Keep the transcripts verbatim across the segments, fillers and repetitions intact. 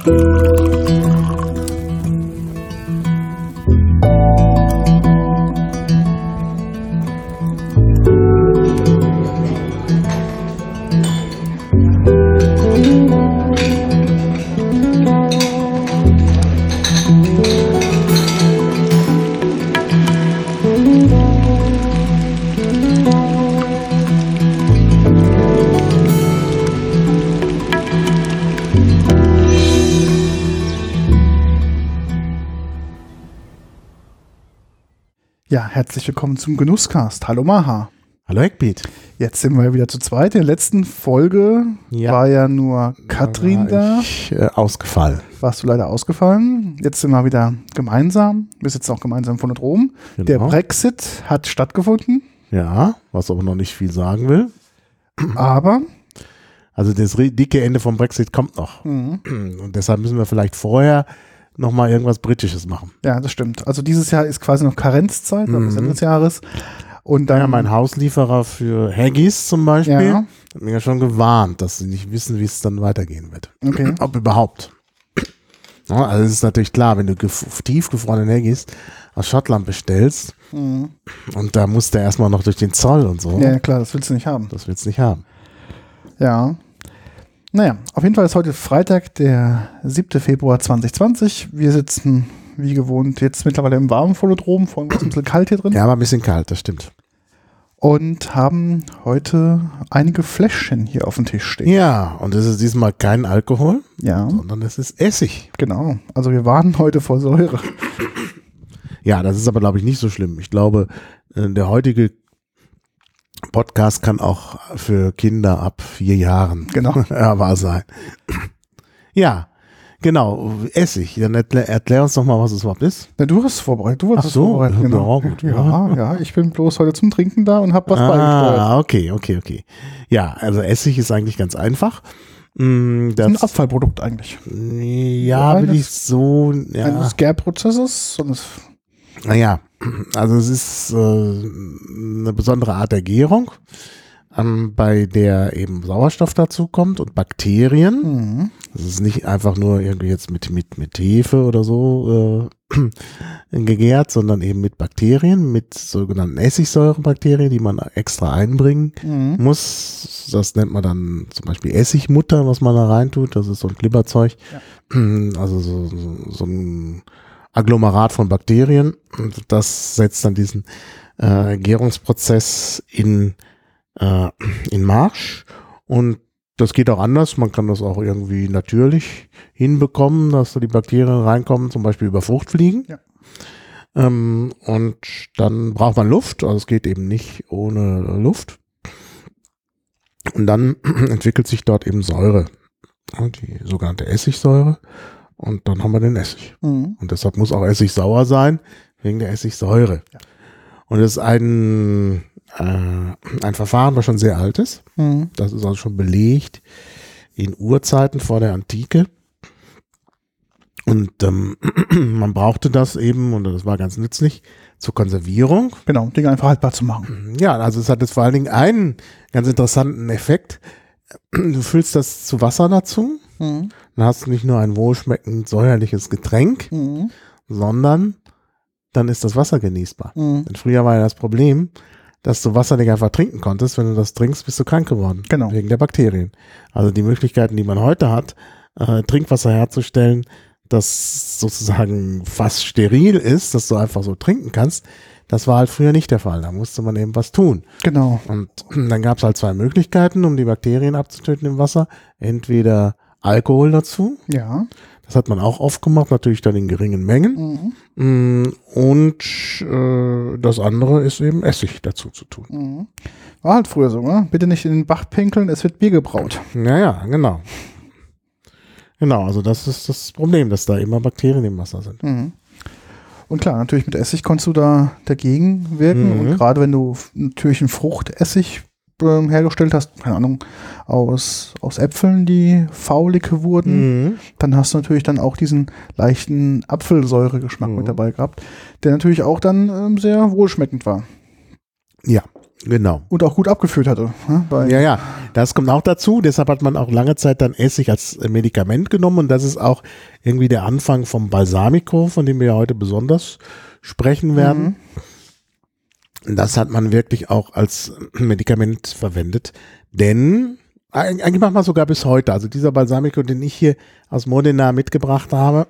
Ja, herzlich willkommen zum Genusscast. Hallo Maha. Hallo Eckbeat. Jetzt sind wir wieder zu zweit. In der letzten Folge ja. war ja nur Katrin da. Ich, äh, ausgefallen. Warst du leider ausgefallen. Jetzt sind wir wieder gemeinsam. Wir sitzen auch gemeinsam vorne drum. Genau. Der Brexit hat stattgefunden. Ja, was aber noch nicht viel sagen will. Aber also das dicke Ende vom Brexit kommt noch. Mhm. Und deshalb müssen wir vielleicht vorher nochmal irgendwas Britisches machen. Ja, das stimmt. Also dieses Jahr ist quasi noch Karenzzeit, mhm. bis Ende des Jahres. Und dann, ja, mein Hauslieferer für Haggis zum Beispiel ja. hat mir ja schon gewarnt, dass sie nicht wissen, wie es dann weitergehen wird. Okay. Ob überhaupt. Ja, also es ist natürlich klar, wenn du gef- tiefgefrorene Haggis aus Schottland bestellst mhm. und da musst du erstmal noch durch den Zoll und so. Ja, klar, das willst du nicht haben. Das willst du nicht haben. Ja. Naja, auf jeden Fall ist heute Freitag, der siebter Februar zweitausendzwanzig. Wir sitzen, wie gewohnt, jetzt mittlerweile im warmen Volodrom. Vorhin war es ein bisschen kalt hier drin. Ja, aber ein bisschen kalt, das stimmt. Und haben heute einige Fläschchen hier auf dem Tisch stehen. Ja, und es ist diesmal kein Alkohol, ja. sondern es ist Essig. Genau, also wir warnen heute vor Säure. Ja, das ist aber, glaube ich, nicht so schlimm. Ich glaube, der heutige Podcast kann auch für Kinder ab vier Jahren genau. wahr sein. Ja, genau, Essig. Dann erklär, erklär uns doch mal, was es überhaupt ist. Ja, du hast es vorbereitet. Du Ach so, vorbereitet. Genau. Ja, gut, ja, ja. ja, ich bin bloß heute zum Trinken da und habe was ah, beigesteuert. Ah, okay, okay, okay. Ja, also Essig ist eigentlich ganz einfach. Das ist ein Abfallprodukt eigentlich. Ja, will ich so... Ja. Eines Gärprozesses. Naja, also es ist äh, eine besondere Art der Gärung, ähm, bei der eben Sauerstoff dazu kommt und Bakterien. Mhm. Das ist nicht einfach nur irgendwie jetzt mit, mit, mit Hefe oder so äh, gegärt, sondern eben mit Bakterien, mit sogenannten Essigsäurebakterien, die man extra einbringen mhm. muss. Das nennt man dann zum Beispiel Essigmutter, was man da reintut. Das ist so ein Glibberzeug. Ja. Also so, so, so ein Agglomerat von Bakterien, und das setzt dann diesen äh, Gärungsprozess in, äh, in Marsch, und das geht auch anders. Man kann das auch irgendwie natürlich hinbekommen, dass da die Bakterien reinkommen, zum Beispiel über Fruchtfliegen. Ja. Ähm, und dann braucht man Luft, also es geht eben nicht ohne Luft. Und dann entwickelt sich dort eben Säure, die sogenannte Essigsäure. Und dann haben wir den Essig. Mhm. Und deshalb muss auch Essig sauer sein, wegen der Essigsäure. Ja. Und das ist ein, äh, ein Verfahren, was schon sehr alt ist. Mhm. Das ist also schon belegt in Urzeiten vor der Antike. Und ähm, man brauchte das eben, und das war ganz nützlich, zur Konservierung. Genau, Dinge einfach haltbar zu machen. Ja, also es hat jetzt vor allen Dingen einen ganz interessanten Effekt. Du füllst das zu Wasser dazu. Mhm. Dann hast du nicht nur ein wohlschmeckend säuerliches Getränk, mhm. sondern dann ist das Wasser genießbar. Mhm. Denn früher war ja das Problem, dass du Wasser nicht einfach trinken konntest. Wenn du das trinkst, bist du krank geworden. Genau. Wegen der Bakterien. Also die Möglichkeiten, die man heute hat, äh, Trinkwasser herzustellen, das sozusagen fast steril ist, dass du einfach so trinken kannst, das war halt früher nicht der Fall. Da musste man eben was tun. Genau. Und dann gab es halt zwei Möglichkeiten, um die Bakterien abzutöten im Wasser. Entweder Alkohol dazu. Ja. Das hat man auch oft gemacht, natürlich dann in geringen Mengen. Mhm. Und äh, das andere ist eben Essig dazu zu tun. Mhm. War halt früher so, ne? Bitte nicht in den Bach pinkeln, es wird Bier gebraut. Naja, genau. Genau, also das ist das Problem, dass da immer Bakterien im Wasser sind. Mhm. Und klar, natürlich mit Essig konntest du da dagegen wirken. Mhm. Und gerade wenn du natürlich einen Fruchtessig äh, hergestellt hast, keine Ahnung, aus, aus Äpfeln, die faulig wurden, mhm. dann hast du natürlich dann auch diesen leichten Apfelsäuregeschmack mhm. mit dabei gehabt, der natürlich auch dann ähm, sehr wohlschmeckend war. Ja, genau. Und auch gut abgeführt hatte. Ne? Bei ja, ja. Das kommt auch dazu, deshalb hat man auch lange Zeit dann Essig als Medikament genommen und das ist auch irgendwie der Anfang vom Balsamico, von dem wir ja heute besonders sprechen werden. Mhm. Das hat man wirklich auch als Medikament verwendet, denn eigentlich macht man sogar bis heute, also dieser Balsamico, den ich hier aus Modena mitgebracht habe,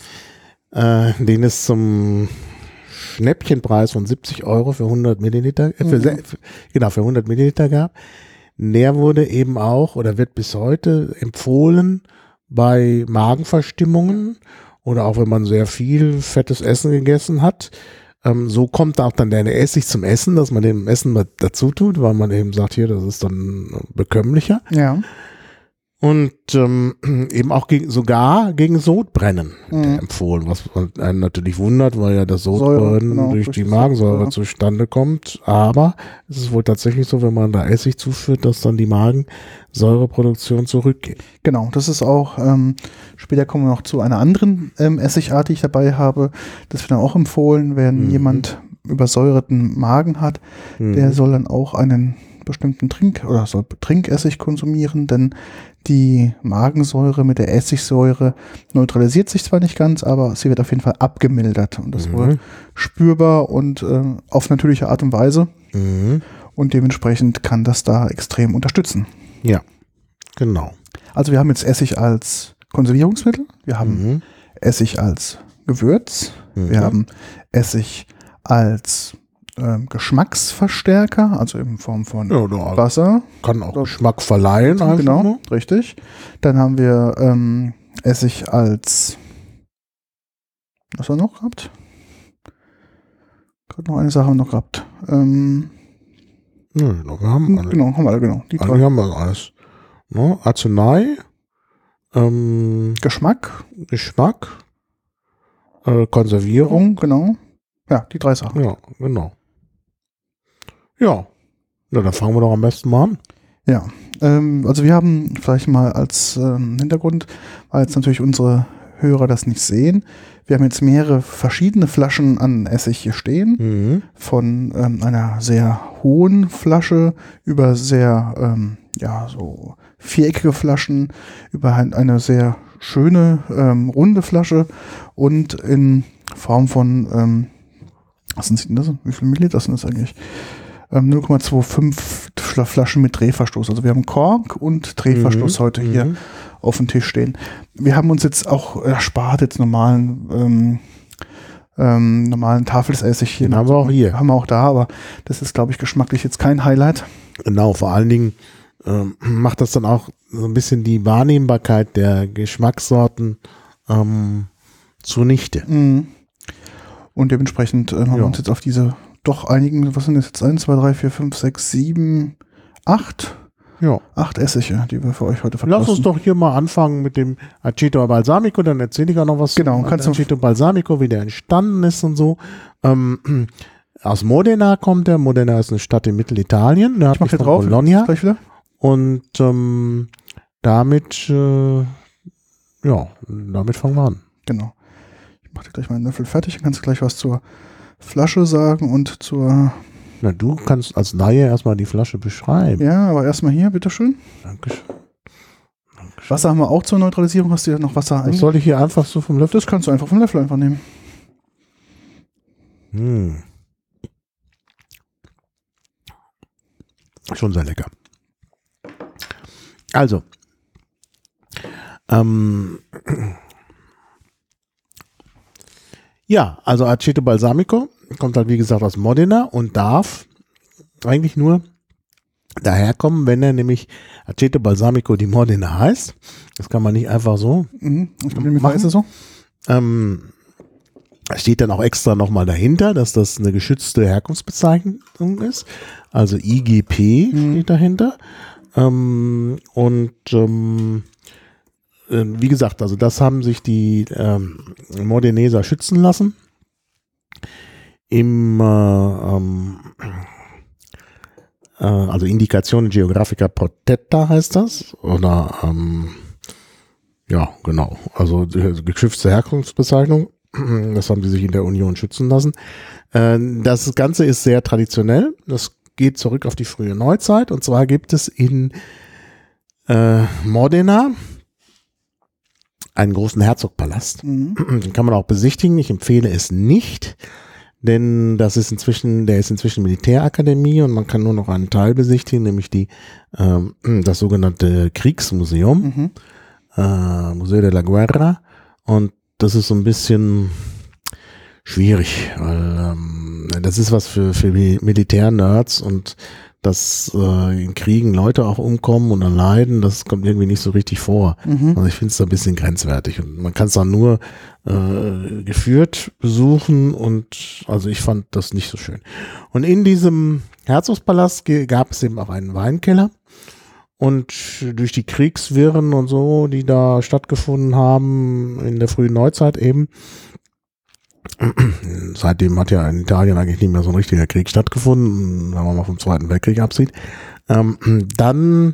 äh, den es zum Schnäppchenpreis von siebzig Euro für hundert Milliliter, äh, für, mhm. für, genau, für hundert Milliliter gab. Der wurde eben auch oder wird bis heute empfohlen bei Magenverstimmungen oder auch wenn man sehr viel fettes Essen gegessen hat. Ähm, so kommt auch dann der Essig zum Essen, dass man dem Essen mal dazu tut, weil man eben sagt, hier, das ist dann bekömmlicher. Ja. Und ähm, eben auch gegen, sogar gegen Sodbrennen mhm. empfohlen, was einen natürlich wundert, weil ja das Sodbrennen genau, durch, durch die Magensäure ja. zustande kommt. Aber es ist wohl tatsächlich so, wenn man da Essig zuführt, dass dann die Magensäureproduktion zurückgeht. Genau, das ist auch, ähm, später kommen wir noch zu einer anderen ähm, Essigart, die ich dabei habe. Das wird dann auch empfohlen, wenn mhm. jemand übersäuerten Magen hat, mhm. der soll dann auch einen bestimmten Trink oder soll Trinkessig konsumieren, denn die Magensäure mit der Essigsäure neutralisiert sich zwar nicht ganz, aber sie wird auf jeden Fall abgemildert und das mhm. wird spürbar und äh, auf natürliche Art und Weise mhm. und dementsprechend kann das da extrem unterstützen. Ja, genau. Also wir haben jetzt Essig als Konservierungsmittel, wir haben mhm. Essig als Gewürz, mhm. wir haben Essig als Ähm, Geschmacksverstärker, also in Form von ja, Wasser. Kann auch Geschmack verleihen. Also genau, nur. Richtig. Dann haben wir ähm, Essig als, was haben wir noch gehabt? Gerade noch eine Sache haben wir noch gehabt. Ähm, Nö, ja, wir haben alle. Genau, haben wir alle, genau. Die drei haben wir alles. Ne? Arznei, ähm, Geschmack, Geschmack, äh, Konservierung. Genau. Ja, die drei Sachen. Ja, genau. Ja, na, dann fangen wir doch am besten mal an. Ja, ähm, also wir haben vielleicht mal als ähm, Hintergrund, weil jetzt natürlich unsere Hörer das nicht sehen, wir haben jetzt mehrere verschiedene Flaschen an Essig hier stehen, mhm. von ähm, einer sehr hohen Flasche über sehr, ähm, ja, so viereckige Flaschen, über eine sehr schöne, ähm, runde Flasche und in Form von, ähm, was sind das? Wie viele Milliliter sind das eigentlich? null Komma fünfundzwanzig Flaschen mit Drehverstoß. Also wir haben Kork und Drehverstoß mhm. heute hier mhm. auf dem Tisch stehen. Wir haben uns jetzt auch erspart, jetzt normalen ähm, ähm, normalen Tafelessig hier. Den haben wir auch hier. Haben wir auch da, aber das ist, glaube ich, geschmacklich jetzt kein Highlight. Genau, vor allen Dingen ähm, macht das dann auch so ein bisschen die Wahrnehmbarkeit der Geschmackssorten ähm, zunichte. Mhm. Und dementsprechend äh, haben ja. wir uns jetzt auf diese doch einigen, was sind das jetzt? eins, zwei, drei, vier, fünf, sechs, sieben, acht Ja. Acht Essige, die wir für euch heute verkosten. Lass uns doch hier mal anfangen mit dem Aceto Balsamico, dann erzähle ich auch noch was genau, zum Aceto Balsamico, wie der entstanden ist und so. Ähm, aus Modena kommt der. Modena ist eine Stadt in Mittelitalien. Da ich mach hier drauf, Bologna. Gleich wieder. Und ähm, damit, äh, ja, damit fangen wir an. Genau. Ich mache dir gleich meinen Löffel fertig und kannst gleich was zur Flasche sagen und zur... Na, du kannst als Laie erstmal die Flasche beschreiben. Ja, aber erstmal hier, bitteschön. Dankeschön. Dankeschön. Wasser haben wir auch zur Neutralisierung. Hast du ja noch Wasser ein? Soll ich hier einfach so vom Löffel? Das kannst du einfach vom Löffel einfach nehmen. Hm. Schon sehr lecker. Also, ähm, ja, also Aceto Balsamico kommt halt wie gesagt aus Modena und darf eigentlich nur daherkommen, wenn er nämlich Aceto Balsamico di Modena heißt. Das kann man nicht einfach so mhm. Ich glaube, mir ist es so. Ähm, steht dann auch extra nochmal dahinter, dass das eine geschützte Herkunftsbezeichnung ist. Also I G P mhm. steht dahinter. Ähm, und ähm, äh, wie gesagt, also das haben sich die ähm, Modeneser schützen lassen. Im äh, ähm, äh, also Indicazione Geographica Protetta heißt das. Oder ähm, ja, genau. Also geschützte Herkunftsbezeichnung. Das haben sie sich in der Union schützen lassen. Äh, das Ganze ist sehr traditionell. Das geht zurück auf die frühe Neuzeit. Und zwar gibt es in äh, Modena, einen großen Herzogpalast. Mhm. Den kann man auch besichtigen. Ich empfehle es nicht, denn das ist inzwischen, der ist inzwischen Militärakademie und man kann nur noch einen Teil besichtigen, nämlich die, ähm, das sogenannte Kriegsmuseum, mhm. äh, Museo de la Guerra. Und das ist so ein bisschen schwierig, weil ähm, das ist was für, für Militär-Nerds und dass äh, in Kriegen Leute auch umkommen und dann leiden, das kommt irgendwie nicht so richtig vor. Mhm. Also ich finde es da ein bisschen grenzwertig und man kann es dann nur äh, geführt besuchen und also ich fand das nicht so schön. Und in diesem Herzogspalast gab es eben auch einen Weinkeller und durch die Kriegswirren und so, die da stattgefunden haben in der frühen Neuzeit eben, seitdem hat ja in Italien eigentlich nicht mehr so ein richtiger Krieg stattgefunden, wenn man mal vom Zweiten Weltkrieg absieht. Ähm, dann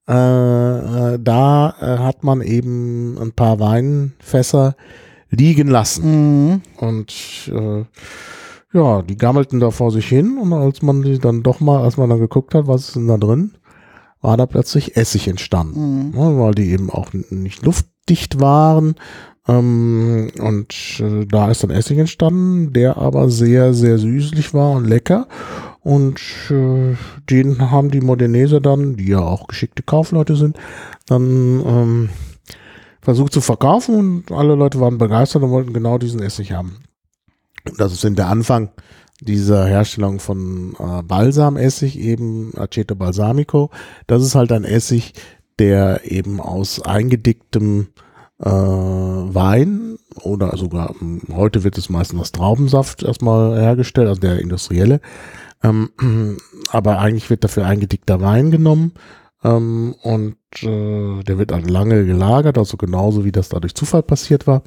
äh, da äh, hat man eben ein paar Weinfässer liegen lassen. Mhm. Und äh, ja, die gammelten da vor sich hin und als man die dann doch mal, als man dann geguckt hat, was ist denn da drin, war da plötzlich Essig entstanden. Mhm. Ja, weil die eben auch nicht luftdicht waren. Ähm, und äh, da ist dann Essig entstanden, der aber sehr, sehr süßlich war und lecker. Und äh, den haben die Modeneser dann, die ja auch geschickte Kaufleute sind, dann ähm, versucht zu verkaufen und alle Leute waren begeistert und wollten genau diesen Essig haben. Und das ist in der Anfang dieser Herstellung von äh, Balsamessig, eben Aceto Balsamico. Das ist halt ein Essig, der eben aus eingedicktem Äh, Wein oder sogar heute wird es meistens aus Traubensaft erstmal hergestellt, also der industrielle, ähm, aber eigentlich wird dafür eingedickter Wein genommen ähm, und äh, der wird dann lange gelagert, also genauso wie das da durch Zufall passiert war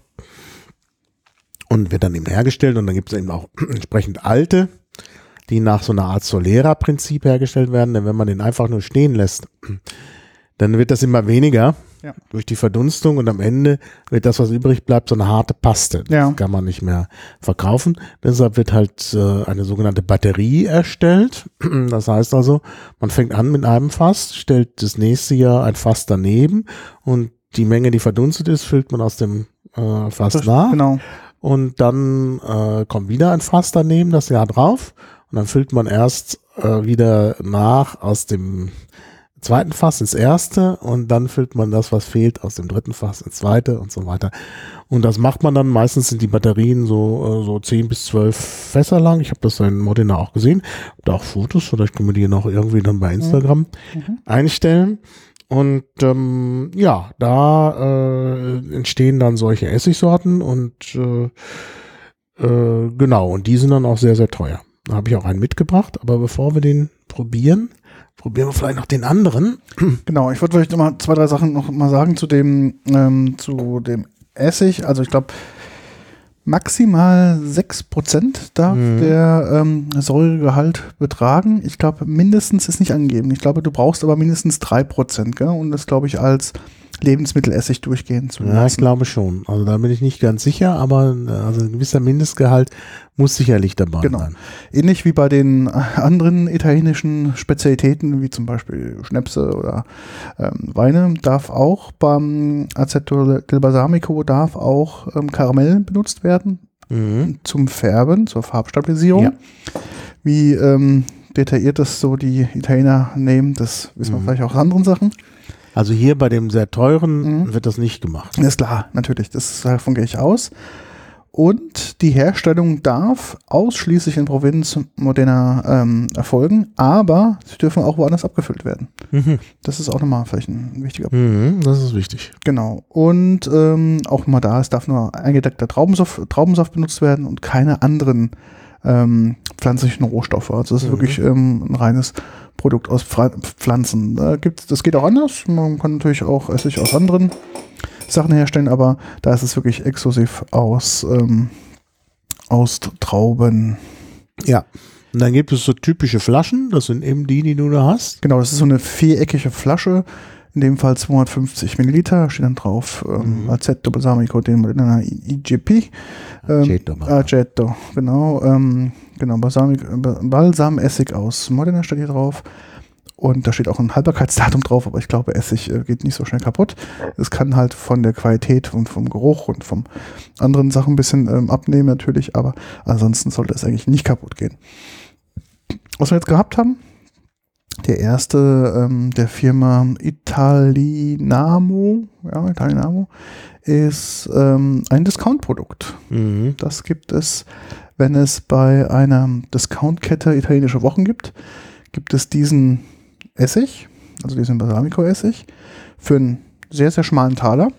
und wird dann eben hergestellt und dann gibt es eben auch entsprechend alte, die nach so einer Art Solera-Prinzip hergestellt werden, denn wenn man den einfach nur stehen lässt, dann wird das immer weniger. Ja. Durch die Verdunstung und am Ende wird das, was übrig bleibt, so eine harte Paste. Das ja. kann man nicht mehr verkaufen. Deshalb wird halt äh, eine sogenannte Batterie erstellt. Das heißt also, man fängt an mit einem Fass, stellt das nächste Jahr ein Fass daneben und die Menge, die verdunstet ist, füllt man aus dem äh, Fass das, nach. Genau. Und dann äh, kommt wieder ein Fass daneben, das Jahr drauf. Und dann füllt man erst äh, wieder nach aus dem zweiten Fass ins erste und dann füllt man das, was fehlt, aus dem dritten Fass ins zweite und so weiter. Und das macht man dann, meistens sind die Batterien so, so zehn bis zwölf Fässer lang. Ich habe das in Modena auch gesehen. Da auch Fotos, vielleicht können wir die noch irgendwie dann bei Instagram mhm. einstellen. Und ähm, ja, da äh, entstehen dann solche Essigsorten und äh, äh, genau, und die sind dann auch sehr, sehr teuer. Da habe ich auch einen mitgebracht, aber bevor wir den probieren, probieren wir vielleicht noch den anderen. Genau, ich wollte vielleicht noch mal zwei, drei Sachen noch mal sagen zu dem, ähm, zu dem Essig. Also ich glaube, maximal sechs Prozent darf mhm. der ähm, Säuregehalt betragen. Ich glaube, mindestens ist nicht angegeben. Ich glaube, du brauchst aber mindestens drei Prozent, gell? Und das glaube ich als Lebensmittelessig durchgehen zu lassen. Ja, ich glaube schon. Also da bin ich nicht ganz sicher, aber also ein gewisser Mindestgehalt muss sicherlich dabei genau. sein. Ähnlich wie bei den anderen italienischen Spezialitäten, wie zum Beispiel Schnäpse oder ähm, Weine, darf auch beim Aceto del Balsamico darf auch ähm, Karamell benutzt werden mhm. zum Färben, zur Farbstabilisierung. Ja. Wie ähm, detailliert das so die Italiener nehmen, das wissen wir mhm. vielleicht auch aus anderen Sachen. Also hier bei dem sehr teuren mhm. wird das nicht gemacht. Das ist klar, natürlich, das davon gehe ich aus. Und die Herstellung darf ausschließlich in Provinz Modena ähm, erfolgen, aber sie dürfen auch woanders abgefüllt werden. Mhm. Das ist auch nochmal vielleicht ein wichtiger Punkt. Mhm, das ist wichtig. Genau. Und ähm, auch mal da, es darf nur eingedeckter Traubensaft, Traubensaft benutzt werden und keine anderen ähm, pflanzlichen Rohstoffe. Also das ist mhm. wirklich ähm, ein reines Produkt aus Pflanzen. Da gibt's, das geht auch anders. Man kann natürlich auch Essig aus anderen Sachen herstellen, aber da ist es wirklich exklusiv aus, ähm, aus Trauben. Ja. Und dann gibt es so typische Flaschen. Das sind eben die, die du da hast. Genau, das ist so eine viereckige Flasche. In dem Fall zweihundertfünfzig Milliliter. Steht dann drauf ähm, mhm. Aceto Balsamico in einer I G P. Ähm, Aceto. Aceto, genau. Ähm, genau, Balsamic, Balsamessig aus Modena steht hier drauf. Und da steht auch ein Haltbarkeitsdatum drauf, aber ich glaube, Essig äh, geht nicht so schnell kaputt. Es kann halt von der Qualität und vom Geruch und von anderen Sachen ein bisschen ähm, abnehmen natürlich, aber ansonsten sollte es eigentlich nicht kaputt gehen. Was wir jetzt gehabt haben, der erste ähm, der Firma Italinamo, ja, Italinamo, ist ähm, ein Discount-Produkt. Mhm. Das gibt es, wenn es bei einer Discount-Kette italienische Wochen gibt, gibt es diesen Essig, also diesen Balsamico-Essig, für einen sehr, sehr schmalen Taler.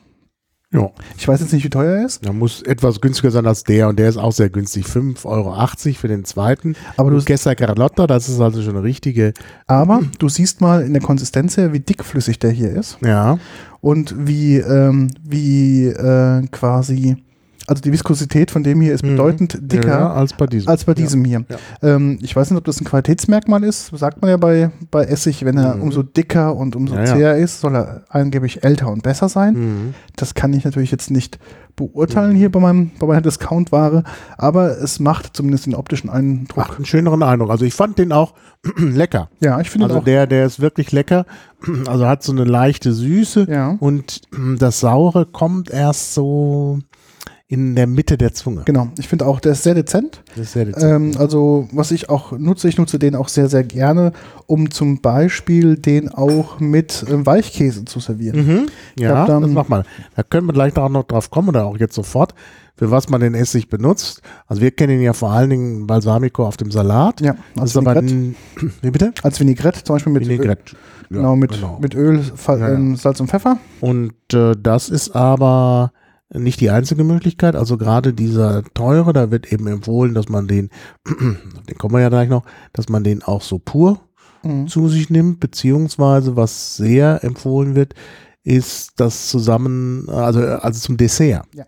Ja. Ich weiß jetzt nicht, wie teuer er ist. Der muss etwas günstiger sein als der und der ist auch sehr günstig. fünf Euro achtzig für den zweiten. Aber du Gessa Carlotta, das ist also schon eine richtige. Aber du siehst mal in der Konsistenz her, wie dickflüssig der hier ist. Ja. Und wie, ähm, wie äh, quasi, also die Viskosität von dem hier ist bedeutend mhm. dicker ja, als bei diesem, als bei diesem ja. hier. Ja. Ähm, ich weiß nicht, ob das ein Qualitätsmerkmal ist, sagt man ja bei, bei Essig, wenn er mhm. umso dicker und umso ja, zäher ja. ist, soll er angeblich älter und besser sein. Mhm. Das kann ich natürlich jetzt nicht beurteilen mhm. hier bei, meinem, bei meiner Discount-Ware, aber es macht zumindest den optischen Eindruck. Macht einen schöneren Eindruck. Also ich fand den auch lecker. Ja, ich finde also auch. der, der ist wirklich lecker. Also hat so eine leichte Süße Ja. und das Saure kommt erst so in der Mitte der Zunge. Genau, ich finde auch, der ist sehr dezent. Das ist sehr dezent. Ähm, also was ich auch nutze, ich nutze den auch sehr, sehr gerne, um zum Beispiel den auch mit ähm, Weichkäse zu servieren. Mhm. Ja, dann, das mach mal. Da können wir gleich auch noch drauf kommen oder auch jetzt sofort, für was man den Essig benutzt. Also wir kennen ihn ja vor allen Dingen Balsamico auf dem Salat. Ja, als Vinaigrette. Ein, wie bitte? Als Vinaigrette, zum Beispiel mit Vinaigrette. Öl. Ja, genau, mit, genau. mit Öl, Fa- ja, ja. Salz und Pfeffer. Und äh, das ist aber nicht die einzige Möglichkeit, also gerade dieser teure, da wird eben empfohlen, dass man den, den kommen wir ja gleich noch, dass man den auch so pur mhm. zu sich nimmt, beziehungsweise was sehr empfohlen wird, ist das zusammen, also, also zum Dessert. Ja.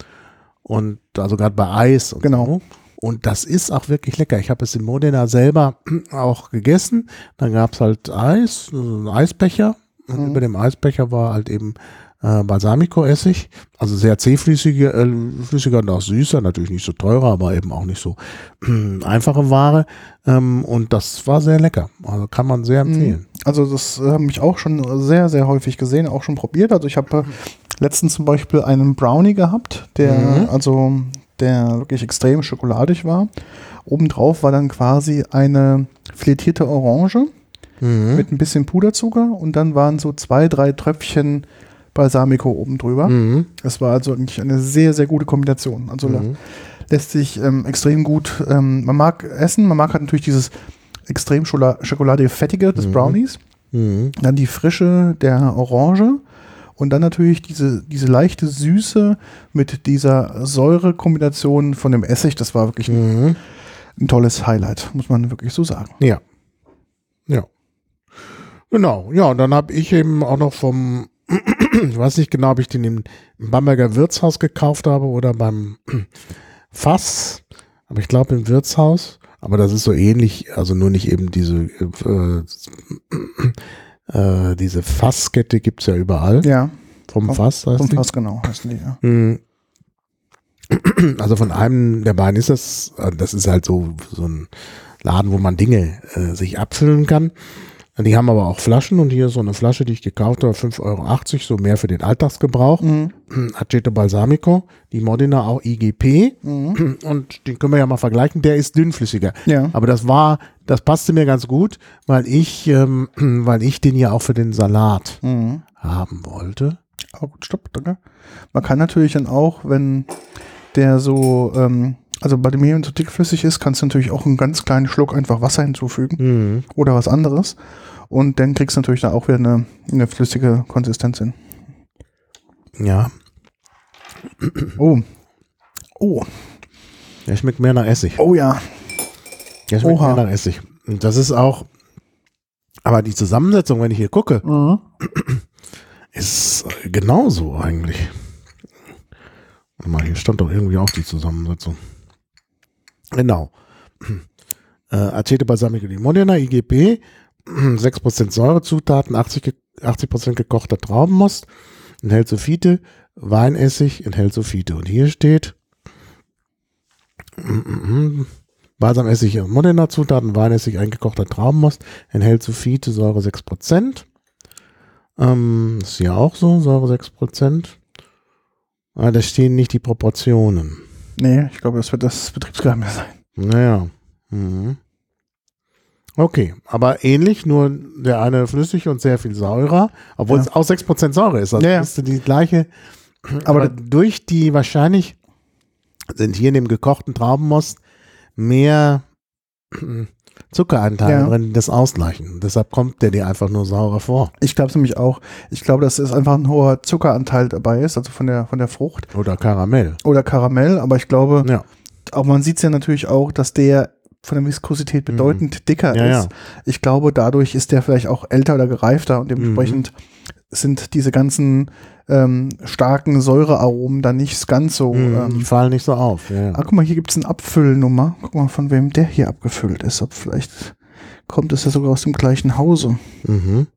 Und also gerade bei Eis und genau. so. Und das ist auch wirklich lecker. Ich habe es in Modena selber auch gegessen. Dann gab es halt Eis, einen Eisbecher. Und mhm. über dem Eisbecher war halt eben Äh, Balsamico-Essig, also sehr zähflüssiger äh, flüssiger und auch süßer, natürlich nicht so teurer, aber eben auch nicht so äh, einfache Ware ähm, und das war sehr lecker, also kann man sehr empfehlen. Also das äh, habe ich auch schon sehr, sehr häufig gesehen, auch schon probiert, also ich habe äh, letztens zum Beispiel einen Brownie gehabt, der mhm. also der wirklich extrem schokoladig war, obendrauf war dann quasi eine filetierte Orange mhm. mit ein bisschen Puderzucker und dann waren so zwei, drei Tröpfchen Balsamico oben drüber. Mhm. Das war also eigentlich eine sehr, sehr gute Kombination. Also mhm. lässt sich ähm, extrem gut, ähm, man mag essen, man mag halt natürlich dieses extrem schokoladige Fettige des mhm. Brownies, mhm. dann die Frische der Orange und dann natürlich diese, diese leichte Süße mit dieser Säure-Kombination von dem Essig. Das war wirklich mhm. ein, ein tolles Highlight, muss man wirklich so sagen. Ja. Ja. Genau. Ja, und dann habe ich eben auch noch vom ich weiß nicht genau, ob ich den im Bamberger Wirtshaus gekauft habe oder beim Fass, aber ich glaube im Wirtshaus, aber das ist so ähnlich, also nur nicht eben diese äh, äh, diese Fasskette gibt es ja überall. Ja. Vom, vom Fass heißt Vom die? Fass, genau, heißen die, ja. Also von einem der beiden ist das, das ist halt so, so ein Laden, wo man Dinge äh, sich abfüllen kann. Die haben aber auch Flaschen und hier ist so eine Flasche, die ich gekauft habe, fünf Euro achtzig, so mehr für den Alltagsgebrauch. Mhm. Aceto Balsamico, die Modena auch I G P mhm. und den können wir ja mal vergleichen, der ist dünnflüssiger. Ja. Aber das war, das passte mir ganz gut, weil ich, ähm, weil ich den ja auch für den Salat mhm. haben wollte. Oh, gut, stopp, danke. Man kann natürlich dann auch, wenn der so, ähm, also bei dem Mehl so dickflüssig ist, kannst du natürlich auch einen ganz kleinen Schluck einfach Wasser hinzufügen mhm. oder was anderes. Und dann kriegst du natürlich da auch wieder eine, eine flüssige Konsistenz hin. Ja. Oh. Oh. Der schmeckt mehr nach Essig. Oh ja. Der schmeckt Oha. mehr nach Essig. Und das ist auch, aber die Zusammensetzung, wenn ich hier gucke, mhm. ist genauso eigentlich. Warte mal, hier stand doch irgendwie auch die Zusammensetzung. Genau. Äh, Aceto Balsamico di Modena, I G P, sechs Prozent Säurezutaten, achtzig Prozent gekochter Traubenmost, enthält Sulfite, Weinessig, enthält Sulfite. Und hier steht Balsamessig und Modena-Zutaten, Weinessig, eingekochter Traubenmost, enthält Sulfite, Säure sechs Prozent. Ähm, ist hier auch so, Säure sechs Prozent. Aber da stehen nicht die Proportionen. Nee, ich glaube, das wird das Betriebsgeheimnis sein. Naja. Mhm. Okay, aber ähnlich, nur der eine flüssig und sehr viel saurer, obwohl ja. es auch sechs Prozent Säure ist. Also ja, ja. ist die gleiche. Aber, aber durch die, wahrscheinlich sind hier in dem gekochten Traubenmost mehr Zuckeranteile ja. drin, die das ausgleichen. Deshalb kommt der dir einfach nur saurer vor. Ich glaube es nämlich auch. Ich glaube, dass es einfach ein hoher Zuckeranteil dabei ist, also von der, von der Frucht. Oder Karamell. Oder Karamell, aber ich glaube, ja. auch man sieht es ja natürlich auch, dass der von der Viskosität bedeutend mhm. dicker ja, ist. Ja. Ich glaube, dadurch ist der vielleicht auch älter oder gereifter und dementsprechend mhm. sind diese ganzen ähm, starken Säurearomen dann nicht ganz so. Mhm, ähm, die fallen nicht so auf. Ja. Ah, guck mal, hier gibt es eine Abfüllnummer. Guck mal, von wem der hier abgefüllt ist. Ob vielleicht kommt es ja sogar aus dem gleichen Hause. Mhm.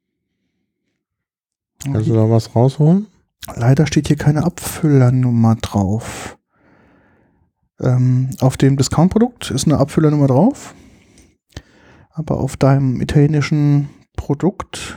Kannst du da was rausholen? Leider steht hier keine Abfüllernummer drauf. Ähm, auf dem Discount-Produkt ist eine Abfüllernummer drauf, aber auf deinem italienischen Produkt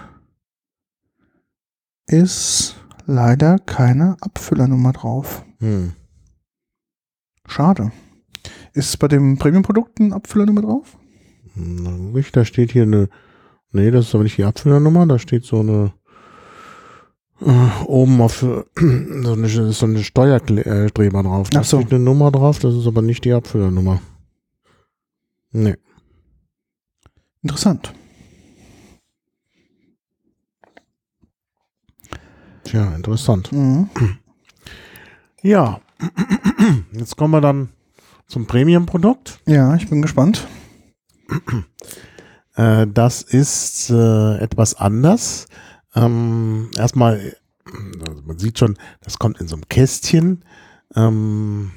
ist leider keine Abfüllernummer drauf. Hm. Schade. Ist bei dem Premium-Produkt eine Abfüllernummer drauf? Na, da steht hier eine, nee, das ist aber nicht die Abfüllernummer, da steht so eine Uh, oben auf so eine, so eine Steuerstreber drauf. Da so. steht eine Nummer drauf, das ist aber nicht die Abfüllernummer. Nee. Interessant. Tja, interessant. Mhm. Ja. Jetzt kommen wir dann zum Premium-Produkt. Ja, ich bin gespannt. äh, das ist äh, etwas anders. Ähm, erstmal, also man sieht schon, das kommt in so einem Kästchen. Ähm,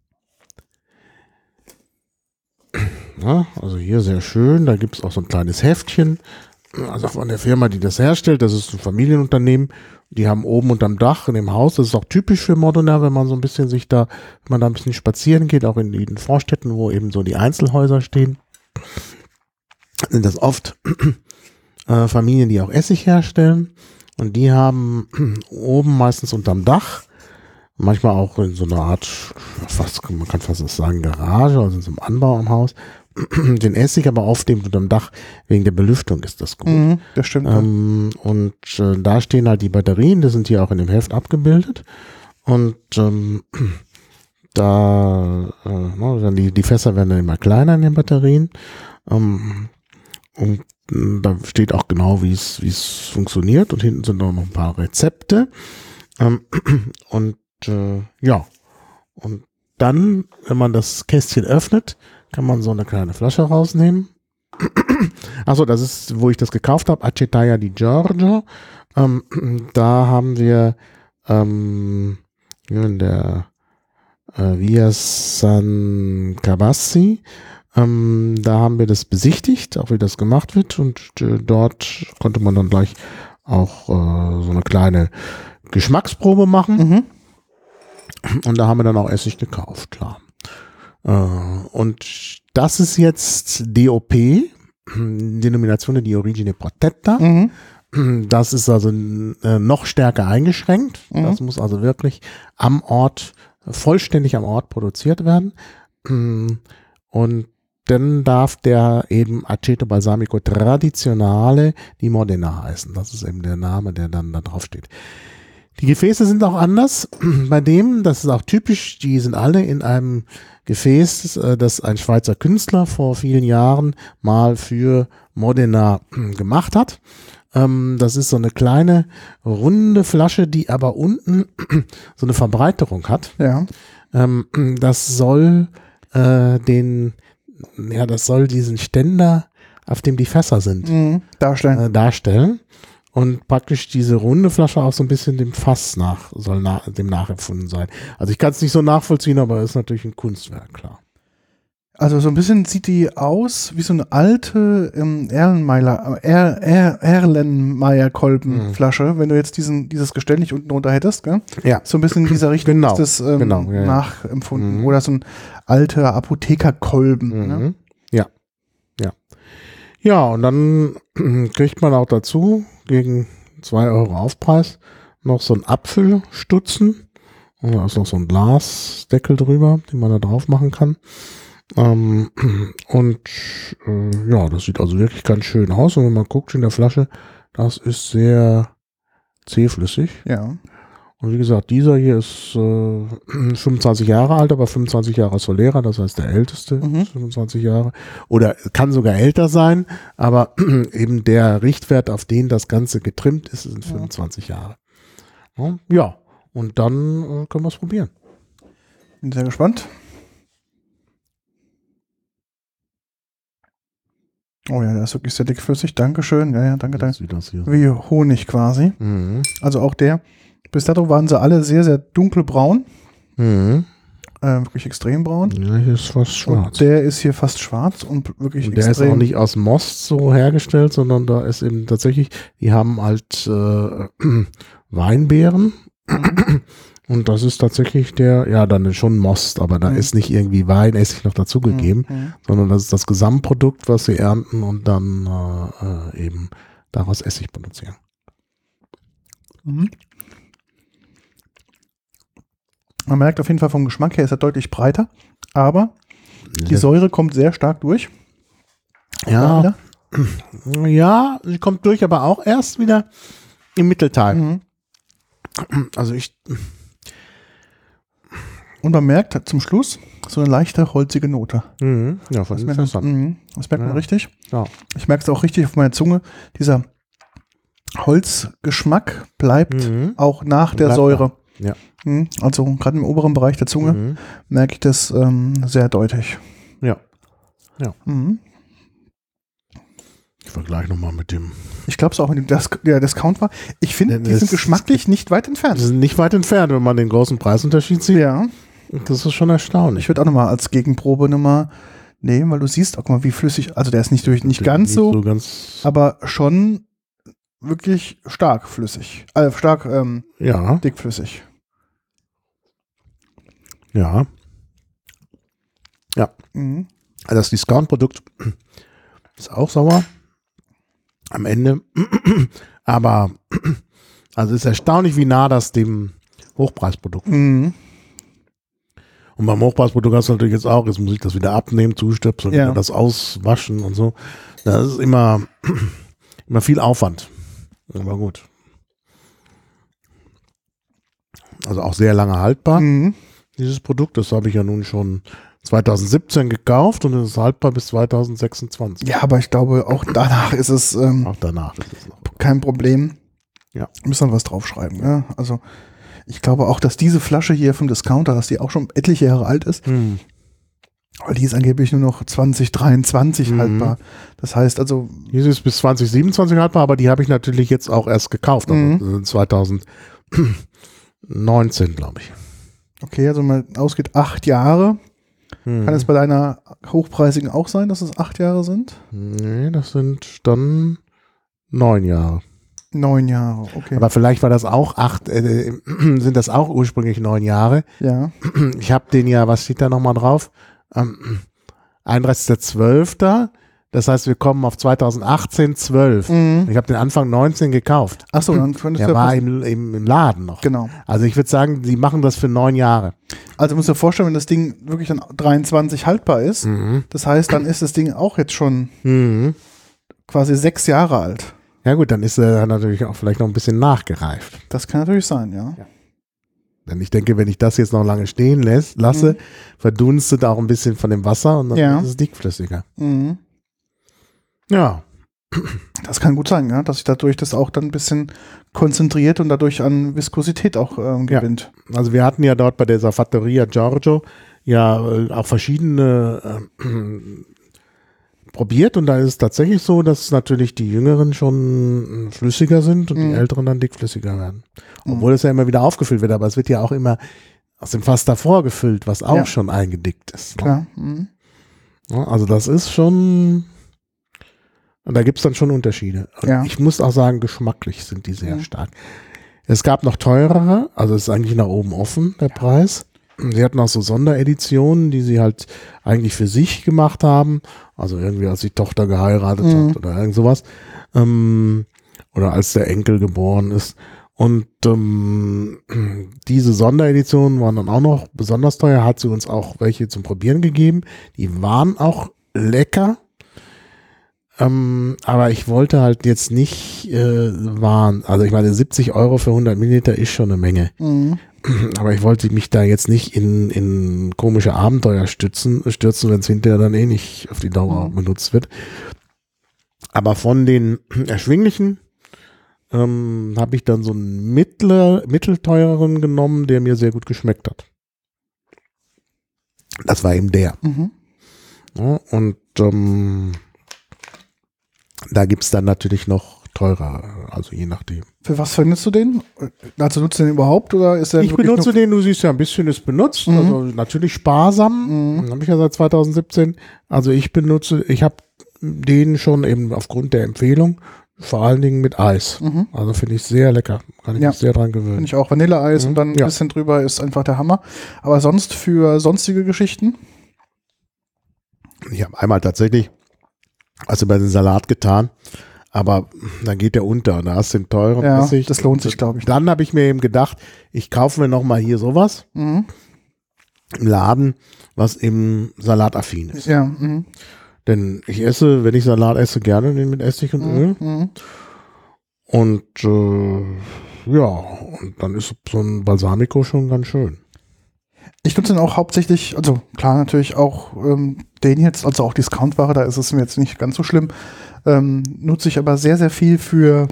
ja, also hier sehr schön, da gibt es auch so ein kleines Heftchen. Also von der Firma, die das herstellt, das ist ein Familienunternehmen. Die haben oben unterm Dach in dem Haus, das ist auch typisch für Modena, wenn man so ein bisschen sich da, wenn man da ein bisschen spazieren geht, auch in den Vorstädten, wo eben so die Einzelhäuser stehen, sind das oft Äh, Familien, die auch Essig herstellen, und die haben oben meistens unterm Dach, manchmal auch in so einer Art, fast, man kann fast sagen Garage, also in so einem Anbau am Haus, den Essig, aber auf dem unterm Dach, wegen der Belüftung ist das gut. Mhm, das stimmt. Ähm, und äh, da stehen halt die Batterien, die sind hier auch in dem Heft abgebildet, und ähm, da, äh, dann die, die Fässer werden dann immer kleiner in den Batterien, ähm, und da steht auch genau, wie es wie es funktioniert, und hinten sind auch noch ein paar Rezepte. Ähm, und äh, ja, und dann, wenn man das Kästchen öffnet, kann man so eine kleine Flasche rausnehmen. Achso, das ist, wo ich das gekauft habe, Acetaia di Giorgio. Ähm, da haben wir ähm, in der äh, Via San Cabassi, Ähm, da haben wir das besichtigt, auch wie das gemacht wird, und äh, dort konnte man dann gleich auch äh, so eine kleine Geschmacksprobe machen. Mhm. Und da haben wir dann auch Essig gekauft, klar. Äh, und das ist jetzt D O P, Denominazione di Origine Protetta. Mhm. Das ist also äh, noch stärker eingeschränkt. Mhm. Das muss also wirklich am Ort, vollständig am Ort produziert werden. Und dann darf der eben Aceto Balsamico Tradizionale di Modena heißen. Das ist eben der Name, der dann da drauf steht. Die Gefäße sind auch anders. Bei dem, das ist auch typisch, die sind alle in einem Gefäß, das ein Schweizer Künstler vor vielen Jahren mal für Modena gemacht hat. Das ist so eine kleine, runde Flasche, die aber unten so eine Verbreiterung hat. Ja. Das soll äh, den Ja, das soll diesen Ständer, auf dem die Fässer sind, mhm, darstellen. Äh, darstellen. Und praktisch diese runde Flasche auch so ein bisschen dem Fass nach, soll nach, dem nachempfunden sein. Also ich kann es nicht so nachvollziehen, aber es ist natürlich ein Kunstwerk, klar. Also so ein bisschen sieht die aus wie so eine alte ähm, Erlenmeyer, er, er, Erlenmeyer-Kolbenflasche, mhm. wenn du jetzt diesen, dieses Gestell nicht unten drunter hättest, gell? Ja. So ein bisschen in dieser Richtung genau. ist das ähm, genau. Ja, nachempfunden. Mhm. Oder so ein alter Apothekerkolben. Mhm. Ne? Ja. Ja. Ja, und dann kriegt man auch dazu gegen zwei Euro Aufpreis noch so einen Apfelstutzen. Und da ist noch so ein Glasdeckel drüber, den man da drauf machen kann. Ähm, und äh, ja, das sieht also wirklich ganz schön aus. Und wenn man guckt in der Flasche, das ist sehr zähflüssig. Ja. Und wie gesagt, dieser hier ist äh, fünfundzwanzig Jahre alt, aber fünfundzwanzig Jahre Solera, das heißt der älteste, Mhm. fünfundzwanzig Jahre. Oder kann sogar älter sein, aber eben der Richtwert, auf den das Ganze getrimmt ist, sind fünfundzwanzig Jahre. Ja, und dann äh, können wir es probieren. Bin sehr gespannt. Oh ja, der ist wirklich sehr dickflüssig. Dankeschön. Ja, ja, danke, danke. Wie das hier. Wie Honig quasi. Mhm. Also auch der. Bis dato waren sie alle sehr, sehr dunkelbraun. Mhm. Äh, wirklich extrem braun. Ja, hier ist fast schwarz. Und der ist hier fast schwarz und wirklich Und der extrem. ist auch nicht aus Most so hergestellt, sondern da ist eben tatsächlich, die haben halt äh, Weinbeeren. Und das ist tatsächlich der, ja, dann ist schon Most, aber da Mhm. ist nicht irgendwie Weinessig noch dazugegeben, Mhm. sondern das ist das Gesamtprodukt, was sie ernten und dann äh, eben daraus Essig produzieren. Mhm. Man merkt auf jeden Fall vom Geschmack her, ist er deutlich breiter, aber die Säure kommt sehr stark durch. Ja, ja, sie kommt durch, aber auch erst wieder im Mittelteil. Mhm. Also ich, Und man merkt zum Schluss so eine leichte holzige Note. mhm, ja, Das fand ich merkt, interessant. mhm, das merkt man Ja. richtig. Ja. Ich merke es auch richtig auf meiner Zunge. Dieser Holzgeschmack bleibt Mhm. auch nach der Bleibt Säure. Ja. Mhm. Also gerade im oberen Bereich der Zunge Mhm. merke ich das ähm, sehr deutlich. Ja. Mhm. Ich vergleiche nochmal mit dem. Ich glaube es auch, mit dem Dis- der Discount war. Ich finde, Ja, die sind das- geschmacklich nicht weit Wir entfernt. sind nicht weit entfernt, wenn man den großen Preisunterschied sieht. Ja, Das ist schon erstaunlich. ich würde auch nochmal als Gegenprobe nochmal nehmen, weil du siehst auch mal, wie flüssig, also der ist nicht durch, nicht ganz so, so ganz, aber schon wirklich stark flüssig. Äh, stark ähm, ja, dickflüssig. ja. Ja. Mhm. Also das Discount-Produkt ist auch sauer am Ende. Aber also es ist erstaunlich, wie nah das dem Hochpreisprodukt ist. Mhm. Und beim Hochpreisprodukt hast du natürlich jetzt auch, jetzt muss ich das wieder abnehmen, zustöpseln, Ja. wieder das auswaschen und so. Das ist immer, immer viel Aufwand. Aber gut. Also auch sehr lange haltbar, Mhm. dieses Produkt. Das habe ich ja nun schon zwanzig siebzehn gekauft und es ist haltbar bis zwanzig sechsundzwanzig. Ja, aber ich glaube, auch danach ist es ähm, Auch danach ist es noch. kein Problem. Ja. Müssen wir was draufschreiben. Ja? Also ich glaube auch, dass diese Flasche hier vom Discounter, dass die auch schon etliche Jahre alt ist, Hm. weil die ist angeblich nur noch zwanzig dreiundzwanzig Mhm. haltbar. Das heißt also, Diese ist bis zwanzig siebenundzwanzig haltbar, aber die habe ich natürlich jetzt auch erst gekauft. Also Mhm. das sind zwanzig neunzehn, glaube ich. okay, also mal ausgeht acht Jahre. Hm. Kann es bei deiner hochpreisigen auch sein, dass es acht Jahre sind? Nee, das sind dann neun Jahre. Neun Jahre, okay. Aber vielleicht war das auch acht, äh, sind das auch ursprünglich neun Jahre. ja. Ich habe den ja, was steht da nochmal drauf? Ähm, einunddreißigster zwölfter Das heißt, wir kommen auf zweitausendachtzehn zwölf. Mhm. Ich habe den Anfang neunzehn gekauft. Achso, dann könntest Der du ja war fast- im, im, im Laden noch. Genau. Also ich würde sagen, die machen das für neun Jahre. Also musst du dir vorstellen, wenn das Ding wirklich dann dreiundzwanzig haltbar ist, Mhm. das heißt, dann ist das Ding auch jetzt schon Mhm. quasi sechs Jahre alt. Ja gut, dann ist er natürlich auch vielleicht noch ein bisschen nachgereift. Das kann natürlich sein, ja. Denn ich denke, wenn ich das jetzt noch lange stehen lässt, lasse, Mhm. verdunstet auch ein bisschen von dem Wasser und dann Ja. ist es dickflüssiger. Mhm. Ja. Das kann gut sein, ja, dass sich dadurch das auch dann ein bisschen konzentriert und dadurch an Viskosität auch ähm, Ja. gewinnt. Also wir hatten ja dort bei dieser Fattoria Giorgio ja äh, auch verschiedene äh, probiert und da ist es tatsächlich so, dass natürlich die Jüngeren schon äh, flüssiger sind und Mhm. die Älteren dann dickflüssiger werden. Mhm. Obwohl es ja immer wieder aufgefüllt wird, aber es wird ja auch immer aus dem Fass davor gefüllt, was auch Ja. schon eingedickt ist. Ne? Klar. Mhm. Ja, also das ist schon, da gibt es dann schon Unterschiede. Ja. Ich muss auch sagen, geschmacklich sind die sehr Mhm. stark. Es gab noch teurere, also es ist eigentlich nach oben offen, der Preis. Sie hatten auch so Sondereditionen, die sie halt eigentlich für sich gemacht haben. Also irgendwie, als die Tochter geheiratet Mhm. hat oder irgend sowas. Ähm, oder als der Enkel geboren ist. Und ähm, diese Sondereditionen waren dann auch noch besonders teuer. Hat sie uns auch welche zum Probieren gegeben. Die waren auch lecker. Ähm, aber ich wollte halt jetzt nicht äh, waren, also ich meine siebzig Euro für hundert Milliliter ist schon eine Menge. Mhm. Aber ich wollte mich da jetzt nicht in, in komische Abenteuer stützen, stürzen, wenn es hinterher dann eh nicht auf die Dauer Mhm. benutzt wird. Aber von den erschwinglichen ähm, habe ich dann so einen mittler, mittelteureren genommen, der mir sehr gut geschmeckt hat. Das war eben der. Mhm. Ja, und ähm, da gibt es dann natürlich noch teurer, also je nachdem. Für was verwendest du den? Also nutzt du den überhaupt oder ist der Ich wirklich benutze nur- den, du siehst ja ein bisschen ist benutzt, Mhm. also natürlich sparsam, Mhm. habe ich ja seit zweitausendsiebzehn. Also ich benutze, ich habe den schon eben aufgrund der Empfehlung, vor allen Dingen mit Eis. Mhm. Also finde ich sehr lecker, kann ich Ja. mich sehr dran gewöhnen. Finde ich auch. Vanilleeis Mhm. und dann ein Ja. bisschen drüber ist einfach der Hammer. Aber sonst für sonstige Geschichten? Ich habe einmal tatsächlich, also bei den Salat getan, aber dann geht der unter, da hast du den teuren Ja, Essig. das lohnt sich, glaube ich. Dann habe ich mir eben gedacht, ich kaufe mir nochmal hier sowas Mhm. im Laden, was im Salataffin ist. Ja. Mhm. Denn ich esse, wenn ich Salat esse, gerne den mit Essig und Öl. Mhm. Und äh, ja, und dann ist so ein Balsamico schon ganz schön. Ich nutze den auch hauptsächlich, also klar natürlich auch ähm, den jetzt, also auch Discountware, da ist es mir jetzt nicht ganz so schlimm. Ähm, nutze ich aber sehr, sehr viel für,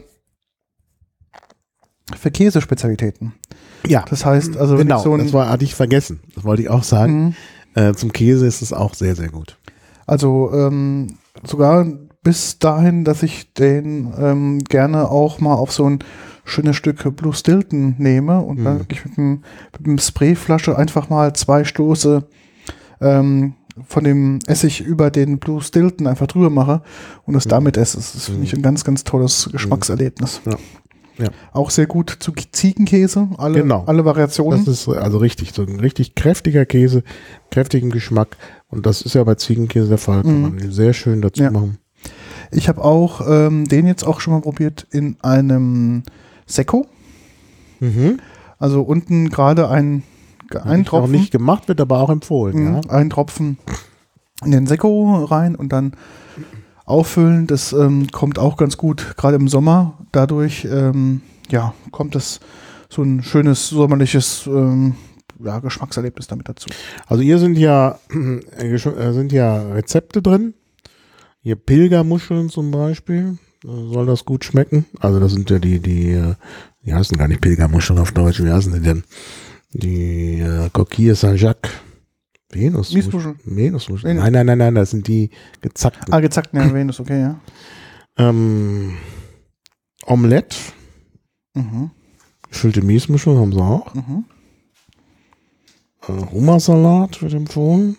für Käsespezialitäten. Ja, Das heißt, also wenn genau, ich so ein, das war, hatte ich vergessen. Das wollte ich auch sagen. Mhm. Äh, zum Käse ist es auch sehr, sehr gut. Also ähm, sogar bis dahin, dass ich den ähm, gerne auch mal auf so ein schönes Stück Blue Stilton nehme und Mhm. dann wirklich mit einem, mit einem Sprayflasche einfach mal zwei Stoße ähm, von dem Essig über den Blue Stilton einfach drüber mache und es Mhm. damit esse. Das ist, finde Mhm. ich, ein ganz, ganz tolles Geschmackserlebnis. Ja. Ja. Auch sehr gut zu Ziegenkäse, alle, Genau. alle Variationen. Das ist also richtig, so ein richtig kräftiger Käse, kräftigen Geschmack. Und das ist ja bei Ziegenkäse der Fall. Kann Mhm. man sehr schön dazu Ja. machen. Ich habe auch ähm, den jetzt auch schon mal probiert in einem Sekko. Mhm. Also unten gerade ein, Hab ein ich noch Tropfen, nicht gemacht, wird aber auch empfohlen. mh, Ja. ein Tropfen in den Sekko rein und dann auffüllen. Das ähm, kommt auch ganz gut, gerade im Sommer. Dadurch ähm, ja, kommt es so ein schönes sommerliches ähm, ja, Geschmackserlebnis damit dazu. Also hier sind ja, äh, gesch- äh, sind ja Rezepte drin. Hier Pilgermuscheln zum Beispiel. Äh, Soll das gut schmecken? Also das sind ja die, die, äh, die heißen gar nicht Pilgermuscheln auf Deutsch. Wie heißen die denn? Die äh, Coquille Saint-Jacques. Venus. Miesmuscheln. Venusmuscheln. Venus. Nein, nein, nein, nein, das sind die gezackten. Ah, gezackt, ne, Venus, okay, ja. Ähm, Omelette. Mhm, Gefüllte Miesmuscheln haben sie auch. mhm. Äh, Hummersalat wird empfohlen.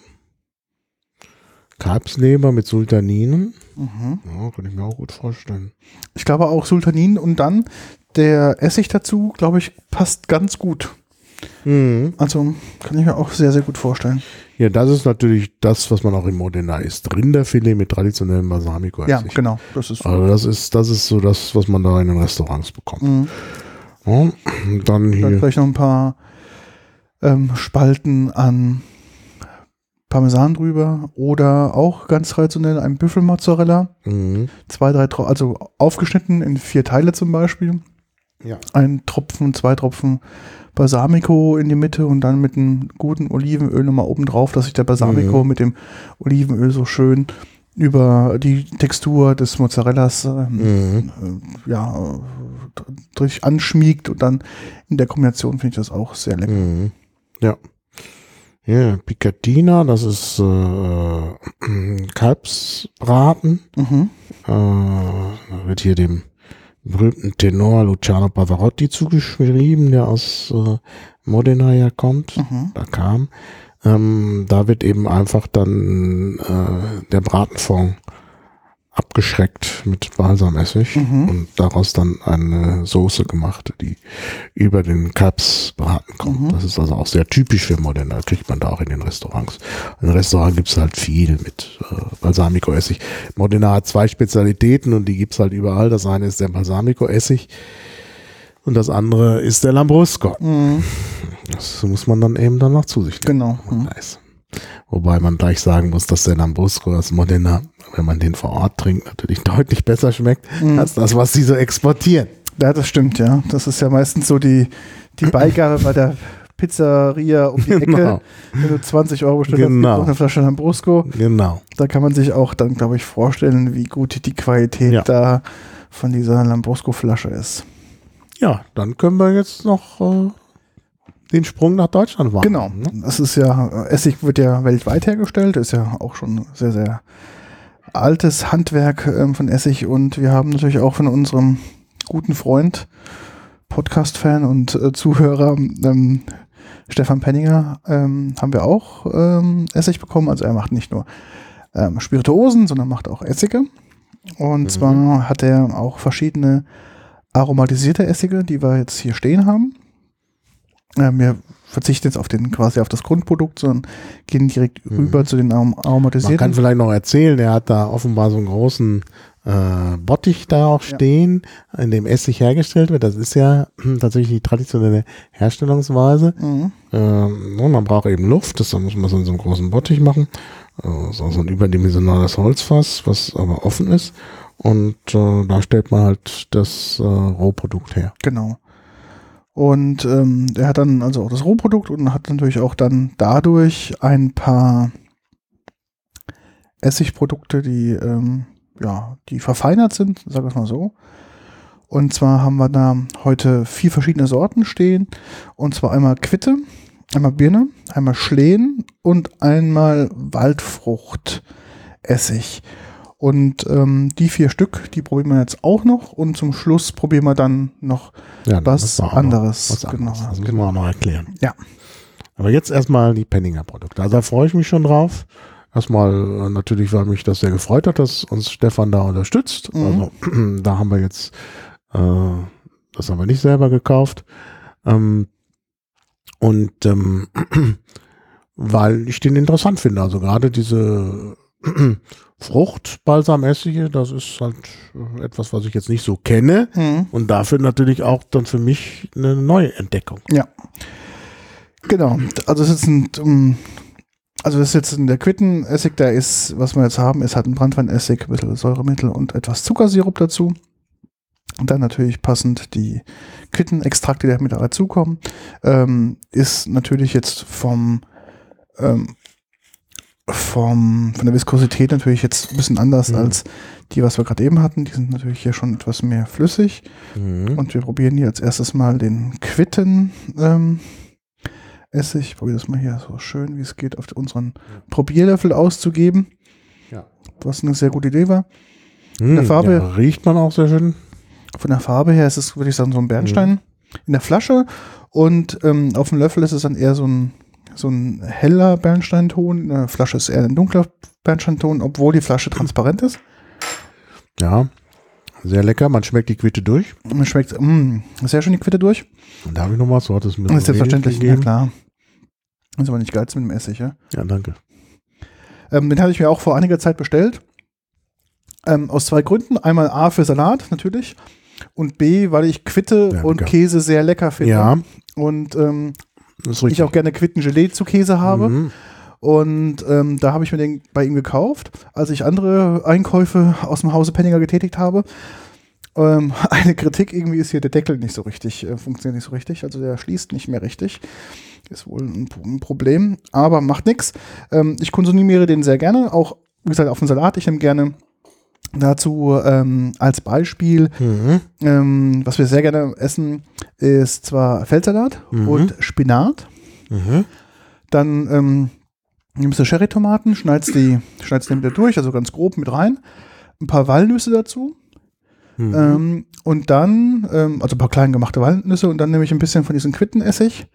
Kalbsleber mit Sultaninen. Mhm. Ja, kann ich mir auch gut vorstellen. Ich glaube auch Sultanin und dann der Essig dazu, glaube ich, passt ganz gut. Mhm. Also kann ich mir auch sehr, sehr gut vorstellen. Ja, das ist natürlich das, was man auch im Modena isst. Rinderfilet mit traditionellem Balsamico. Ja, genau. Das ist Also das ist, das ist so das, was man da in den Restaurants bekommt. Mhm. Ja, und dann Dann hier. vielleicht noch ein paar ähm, Spalten an Parmesan drüber oder auch ganz traditionell ein Büffelmozzarella. Mhm. Zwei, drei, Tro also aufgeschnitten in vier Teile zum Beispiel. Ja. Ein Tropfen, zwei Tropfen Balsamico in die Mitte und dann mit einem guten Olivenöl nochmal oben drauf, dass sich der Balsamico Mhm. mit dem Olivenöl so schön über die Textur des Mozzarellas ähm, Mhm. äh, ja, äh, richtig anschmiegt und dann in der Kombination finde ich das auch sehr lecker. Mhm. Ja. Ja, Picatina, das ist äh, Kalbsbraten. Mhm. Äh, da wird hier dem berühmten Tenor Luciano Pavarotti zugeschrieben, der aus äh, Modena ja kommt, Mhm. da kam. Ähm, da wird eben einfach dann äh, der Bratenfond abgeschreckt mit Balsamessig mhm. und daraus dann eine Soße gemacht, die über den Kalbsbraten kommt. Mhm. Das ist also auch sehr typisch für Modena. Kriegt man da auch in den Restaurants. In den Restaurants gibt es halt viel mit äh, Balsamico-Essig. Modena hat zwei Spezialitäten und die gibt es halt überall. Das eine ist der Balsamico-Essig und das andere ist der Lambrusco. Mhm. Das muss man dann eben dann noch zu sich nehmen. Genau. Mhm. Nice. Wobei man gleich sagen muss, dass der Lambrusco aus Modena, wenn man den vor Ort trinkt, natürlich deutlich besser schmeckt, mhm. als das, was sie so exportieren. Ja, das stimmt, ja. Das ist ja meistens so die, die Beigabe bei der Pizzeria um die Ecke. Genau. Wenn du zwanzig Euro bestellst, genau. noch eine Flasche Lambrusco. Genau. Da kann man sich auch dann, glaube ich, vorstellen, wie gut die Qualität ja. da von dieser Lambrusco-Flasche ist. Ja, dann können wir jetzt noch äh, den Sprung nach Deutschland wagen. Genau. Ne? Das ist ja, Essig wird ja weltweit hergestellt, ist ja auch schon sehr, sehr altes Handwerk ähm, von Essig und wir haben natürlich auch von unserem guten Freund, Podcast-Fan und äh, Zuhörer ähm, Stefan Penninger ähm, haben wir auch ähm, Essig bekommen. Also er macht nicht nur ähm, Spirituosen, sondern macht auch Essige. Und mhm. zwar hat er auch verschiedene aromatisierte Essige, die wir jetzt hier stehen haben. Ähm, wir verzichten jetzt auf den quasi auf das Grundprodukt, sondern gehen direkt mhm. rüber zu den arom aromatisierten. Man kann vielleicht noch erzählen, er hat da offenbar so einen großen äh, Bottich da auch stehen, ja. in dem Essig hergestellt wird. Das ist ja tatsächlich die traditionelle Herstellungsweise. Mhm. Ähm, und man braucht eben Luft, das muss man so in so einem großen Bottich machen. Das ist auch so ein überdimensionales Holzfass, was aber offen ist. Und äh, da stellt man halt das äh, Rohprodukt her. Genau. Und ähm, er hat dann also auch das Rohprodukt und hat natürlich auch dann dadurch ein paar Essigprodukte, die ähm, ja, die verfeinert sind, sagen wir es mal so. Und zwar haben wir da heute vier verschiedene Sorten stehen. Und zwar einmal Quitte, einmal Birne, einmal Schlehen und einmal Waldfruchtessig. Und ähm, die vier Stück, die probieren wir jetzt auch noch. Und zum Schluss probieren wir dann noch ja, was anderes. Was anderes. Genau. Das müssen wir auch noch erklären. Ja. Aber jetzt erstmal die Penninger Produkte. Also da freue ich mich schon drauf. Erstmal natürlich, weil mich das sehr gefreut hat, dass uns Stefan da unterstützt. Mhm. Also da haben wir jetzt, äh, das haben wir nicht selber gekauft. Ähm, und ähm, weil ich den interessant finde. Also gerade diese Fruchtbalsamessige, das ist halt etwas, was ich jetzt nicht so kenne. Mhm. Und dafür natürlich auch dann für mich eine neue Entdeckung. Ja. Genau. Also es ist ein um Also das ist jetzt in der Quittenessig, da ist, was wir jetzt haben, ist halt ein Branntweinessig, ein bisschen Säuremittel und etwas Zuckersirup dazu. Und dann natürlich passend die Quittenextrakte, die da mit dazukommen. Ähm, ist natürlich jetzt vom, ähm, vom von der Viskosität natürlich jetzt ein bisschen anders mhm. als die, was wir gerade eben hatten. Die sind natürlich hier schon etwas mehr flüssig. Mhm. Und wir probieren hier als erstes mal den Quitten ähm, Essig, ich probiere das mal hier so schön, wie es geht, auf unseren ja. Probierlöffel auszugeben. Ja. Was eine sehr gute Idee war. Von mmh, der Farbe ja, riecht man auch sehr schön. Von der Farbe her ist es, würde ich sagen, so ein Bernstein mmh. in der Flasche. Und ähm, auf dem Löffel ist es dann eher so ein, so ein heller Bernsteinton. In der Flasche ist eher ein dunkler Bernsteinton, obwohl die Flasche transparent ist. Ja, sehr lecker. Man schmeckt die Quitte durch. Man schmeckt mh, sehr schön die Quitte durch. Und da habe ich noch was. So hat es mir das ist selbstverständlich, ja klar. Das ist aber nicht geiz mit dem Essig, ja? Ja, danke. Ähm, den hatte ich mir auch vor einiger Zeit bestellt. Ähm, aus zwei Gründen. Einmal A für Salat, natürlich. Und B, weil ich Quitte ja, und Käse sehr lecker finde. Ja. Und ähm, ich auch gerne Quittengelee zu Käse habe. Mhm. Und ähm, da habe ich mir den bei ihm gekauft, als ich andere Einkäufe aus dem Hause Penninger getätigt habe. Ähm, eine Kritik irgendwie ist hier der Deckel nicht so richtig, äh, funktioniert nicht so richtig. Also der schließt nicht mehr richtig. Ist wohl ein, ein Problem, aber macht nichts. Ähm, ich konsumiere den sehr gerne, auch wie gesagt auf dem Salat. Ich nehme gerne dazu ähm, als Beispiel, mhm. ähm, was wir sehr gerne essen, ist zwar Feldsalat mhm. und Spinat. Mhm. Dann ähm, nimmst du Cherrytomaten, schneidest die, schneidest die mit durch, also ganz grob mit rein. Ein paar Walnüsse dazu. Mhm. Ähm, und dann, ähm, also ein paar klein gemachte Walnüsse und dann nehme ich ein bisschen von diesem Quittenessig.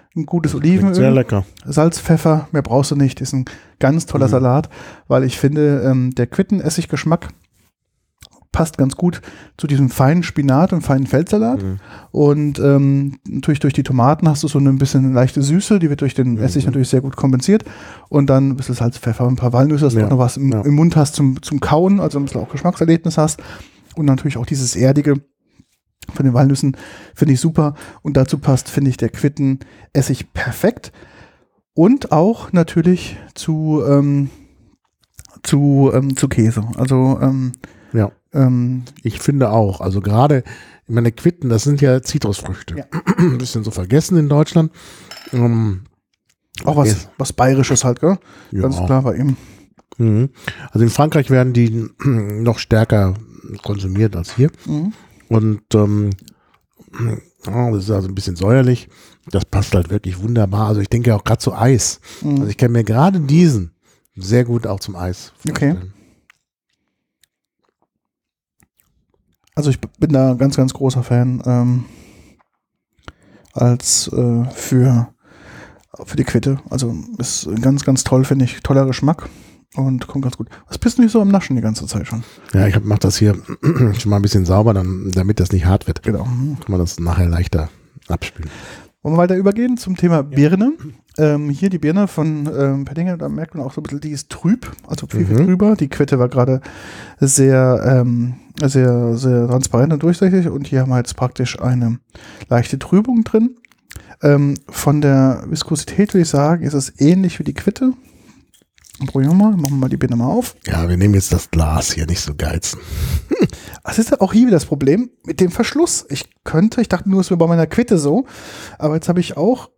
ein gutes Klingt Olivenöl, sehr lecker. Salz, Pfeffer, mehr brauchst du nicht. Ist ein ganz toller Mhm. Salat, weil ich finde, ähm, der Quittenessig-Geschmack passt ganz gut zu diesem feinen Spinat und feinen Feldsalat. Mhm. Und ähm, natürlich durch die Tomaten hast du so eine bisschen leichte Süße, die wird durch den Essig Mhm. natürlich sehr gut kompensiert. Und dann ein bisschen Salz, Pfeffer, ein paar Walnüsse, dass du Ja, auch noch was im, ja. im Mund hast zum, zum Kauen, also ein bisschen auch Geschmackserlebnis hast. Und natürlich auch dieses Erdige von den Walnüssen finde ich super. Und dazu passt, finde ich, der Quittenessig perfekt. Und auch natürlich zu, ähm, zu, ähm, zu Käse. Also ähm, Ja, ähm, ich finde auch. Also gerade, ich meine, Quitten, das sind ja Zitrusfrüchte. Ja. Ein bisschen so vergessen in Deutschland. Ähm, auch was, Yes. was Bayerisches halt, gell? ja. Ganz klar bei ihm. Mhm. Also in Frankreich werden die noch stärker konsumiert als hier. Mhm. Und ähm, ja, das ist also ein bisschen säuerlich. Das passt halt wirklich wunderbar. Also ich denke auch gerade zu Eis. Mhm. Also ich kann mir gerade diesen sehr gut auch zum Eis Okay. vorstellen. Also ich bin da ganz, ganz großer Fan ähm, als äh, für, für die Quitte. Also ist ganz, ganz toll, finde ich. Toller Geschmack und kommt ganz gut. Was bist du nicht so am Naschen die ganze Zeit schon? Ja, ich mache das hier schon mal ein bisschen sauber, dann, damit das nicht hart wird. Genau. Mhm. Kann man das nachher leichter abspülen. Wollen wir weiter übergehen zum Thema Birne. Ähm, hier die Birne von ähm, Pettinger, da merkt man auch so ein bisschen, die ist trüb, also viel, viel Mhm. trüber. Die Quitte war gerade sehr, ähm, sehr, sehr transparent und durchsichtig und hier haben wir jetzt praktisch eine leichte Trübung drin. Ähm, von der Viskosität würde ich sagen, ist es ähnlich wie die Quitte. Probieren wir mal, machen wir mal die Birne mal auf. Ja, wir nehmen jetzt das Glas hier, nicht so geizen. Es ist ja auch hier wieder das Problem mit dem Verschluss. Ich könnte, ich dachte nur, es wäre bei meiner Quitte so, aber jetzt habe ich auch,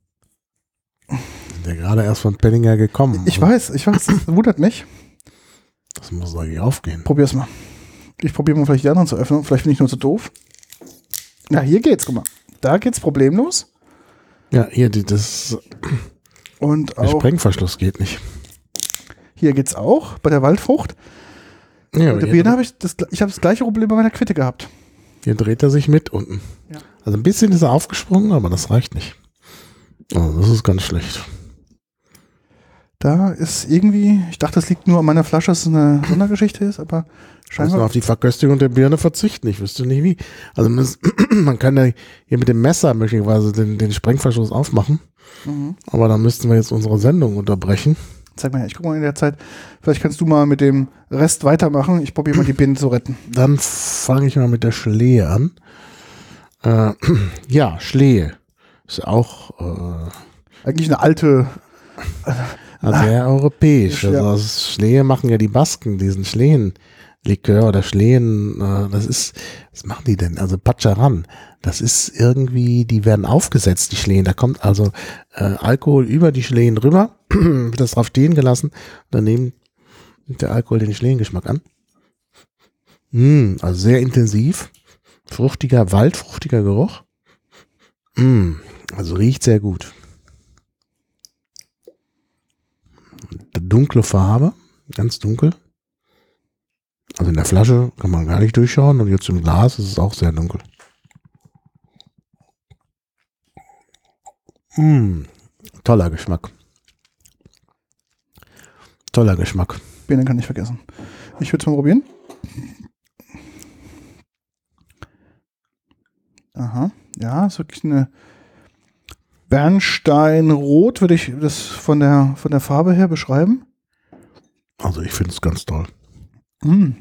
Der gerade erst von Penninger gekommen. ich weiß, ich weiß, das wundert mich. Das muss eigentlich aufgehen. Probier's mal. Ich probiere mal vielleicht die anderen zu öffnen. Vielleicht bin ich nur zu doof. Ja, hier geht's, guck mal. Da geht's problemlos. Ja, hier, die, das, Und der auch Sprengverschluss geht nicht. hier geht's auch bei der Waldfrucht. Ja, Mit der hier, Birne habe ich das, ich habe das gleiche Problem bei meiner Quitte gehabt. hier dreht er sich mit unten. Ja. Also ein bisschen ist er aufgesprungen, aber das reicht nicht. Also das ist ganz schlecht. Da ist irgendwie, ich dachte, das liegt nur an meiner Flasche, dass es eine Sondergeschichte ist, aber Ich muss noch scheinbar. auf die Verköstigung der Birne verzichten. Ich wüsste nicht wie. Also man, ist, man kann ja hier mit dem Messer möglicherweise den, den Sprengverschluss aufmachen. Mhm. Aber dann müssten wir jetzt unsere Sendung unterbrechen. Zeig mal her, ich gucke mal in der Zeit. Vielleicht kannst du mal mit dem Rest weitermachen. Ich probiere mal die Birne zu retten. Dann fange ich mal mit der Schlehe an. Äh, ja, Schlehe ist auch äh, Eigentlich eine alte. sehr europäisch. Ja. Also aus Schlehe machen ja die Basken diesen Schlehenlikör oder Schlehen. Äh, das ist, was machen die denn? Also Pacharan. Das ist irgendwie, die werden aufgesetzt, die Schlehen. Da kommt also äh, Alkohol über die Schlehen rüber, wird das drauf stehen gelassen. Dann nimmt der Alkohol den Schlehengeschmack an. Mm, also sehr intensiv. Fruchtiger, waldfruchtiger Geruch. Mm, also riecht sehr gut. Dunkle Farbe, ganz dunkel. Also in der Flasche kann man gar nicht durchschauen und jetzt im Glas ist es auch sehr dunkel. Mm, toller Geschmack. Toller Geschmack. Birne kann ich vergessen. Ich würde es mal probieren. Aha, ja, ist wirklich eine Bernsteinrot, würde ich das von der, von der Farbe her beschreiben. Also ich finde es ganz toll. Mm.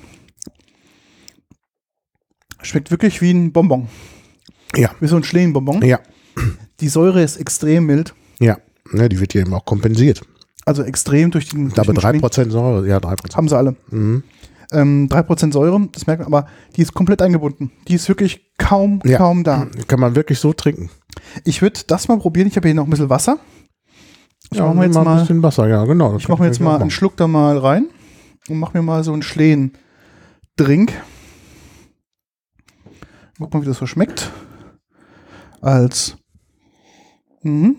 Schmeckt wirklich wie ein Bonbon. Ja. Wie so ein Schlehenbonbon. Ja, Die Säure ist extrem mild. ja. Ja, die wird hier eben auch kompensiert. Also extrem durch den, durch Aber den drei Schleen. Prozent Säure, ja drei Prozent. Haben sie alle. Mhm. Ähm, drei Prozent Säure, das merkt man, aber die ist komplett eingebunden. Die ist wirklich kaum, Ja. kaum da. Kann man wirklich so trinken. Ich würde das mal probieren. Ich habe hier noch ein bisschen Wasser. Ich Ja, mache mir jetzt ein mal, bisschen Wasser, ja genau. das ich mache mir kann jetzt auch mal machen. einen Schluck da mal rein und mache mir mal so einen Schlehen-Drink. Guck mal, wie das so schmeckt. Als mhm.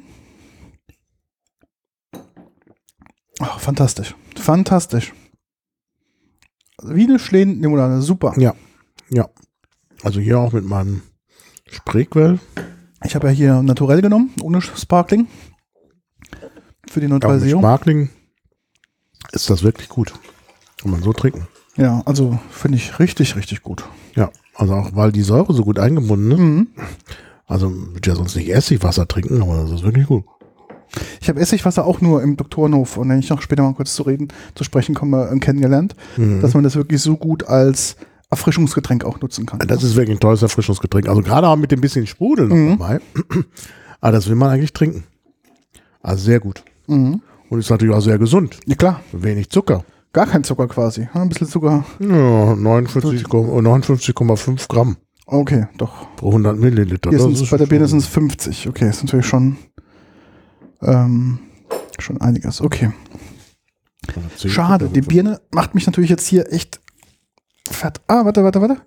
Ach, fantastisch. Fantastisch. Wie eine Schlehen-Limonade. Super. Ja, ja. Also hier auch mit meinem Spreequell. Ich habe ja hier Naturell genommen, ohne Sparkling. Für die Neutralisierung. Ja, mit Sparkling ist das wirklich gut. Kann man so trinken. Ja, also finde ich richtig, richtig gut. Ja, also auch weil die Säure so gut eingebunden ist. Mhm. Also würde ja sonst nicht Essigwasser trinken, aber das ist wirklich gut. Ich habe Essigwasser auch nur im Doktorenhof, und wenn ich noch später mal kurz zu reden, zu sprechen komme, äh, kennengelernt, mhm. dass man das wirklich so gut als Erfrischungsgetränk auch nutzen kann. Das ist wirklich ein tolles Erfrischungsgetränk. Also gerade auch mit dem bisschen Sprudel noch mhm. dabei. Aber das will man eigentlich trinken. Also sehr gut. Mhm. Und ist natürlich auch sehr gesund. Ja, klar. Wenig Zucker. Gar kein Zucker quasi. Ein bisschen Zucker. Ja, neunundfünfzig Komma fünf Gramm. Okay, doch. Pro hundert Milliliter. Hier sind es bei der Birne sind es fünfzig. Okay, ist natürlich schon, ähm, schon einiges. Okay. Schade, die Birne macht mich natürlich jetzt hier echt fett. Ah, warte, warte, warte.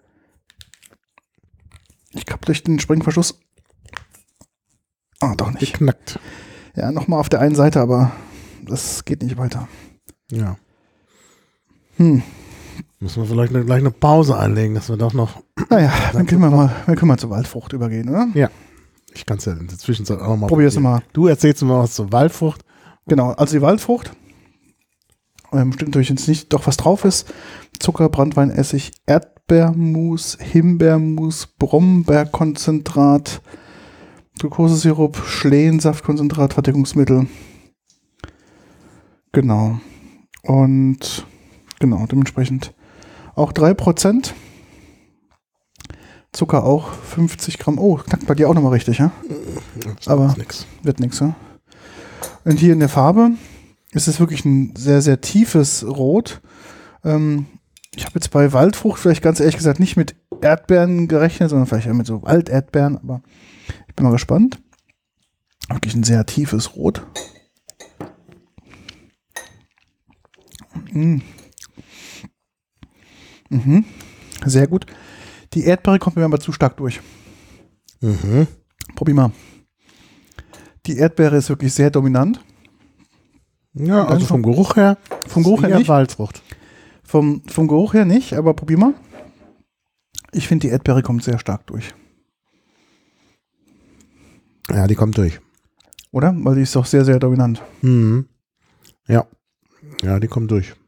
Ich hab durch den Springverschluss. Ah, doch nicht. Geknackt. Ja, nochmal auf der einen Seite, aber das geht nicht weiter. Ja. Hm. Müssen wir vielleicht eine, gleich eine Pause einlegen, dass wir doch noch. Naja, dann können wir mal, dann können wir zur Waldfrucht übergehen, oder? Ja. Ich kann es ja in der Zwischenzeit auch mal. Probier's mal. Du erzählst mir was zur Waldfrucht. Genau, also die Waldfrucht. Ähm, stimmt natürlich jetzt nicht, doch was drauf ist. Zucker, Branntweinessig, Erdbeermus, Himbeermus, Brombeerkonzentrat, Glukosesirup, Schlehensaftkonzentrat, Verdickungsmittel. Genau. Und genau, dementsprechend auch drei Prozent. Zucker auch fünfzig Gramm. Oh, knackt bei dir auch nochmal richtig, ja? Aber nix. Wird nichts, ja? Und hier in der Farbe ist es wirklich ein sehr, sehr tiefes Rot. Ähm, ich habe jetzt bei Waldfrucht vielleicht ganz ehrlich gesagt nicht mit Erdbeeren gerechnet, sondern vielleicht eher mit so Walderdbeeren, aber ich bin mal gespannt. Wirklich ein sehr tiefes Rot. Mm. Mhm. Sehr gut. Die Erdbeere kommt mir aber zu stark durch. Mhm. Probier mal. Die Erdbeere ist wirklich sehr dominant. Ja, also vom Geruch her. Vom Geruch her nicht. Waldfrucht. Vom, vom Geruch her nicht, aber probier mal. Ich finde, die Erdbeere kommt sehr stark durch. Ja, die kommt durch. Oder? Weil die ist doch sehr, sehr dominant. Mhm. Ja. Ja, die kommt durch.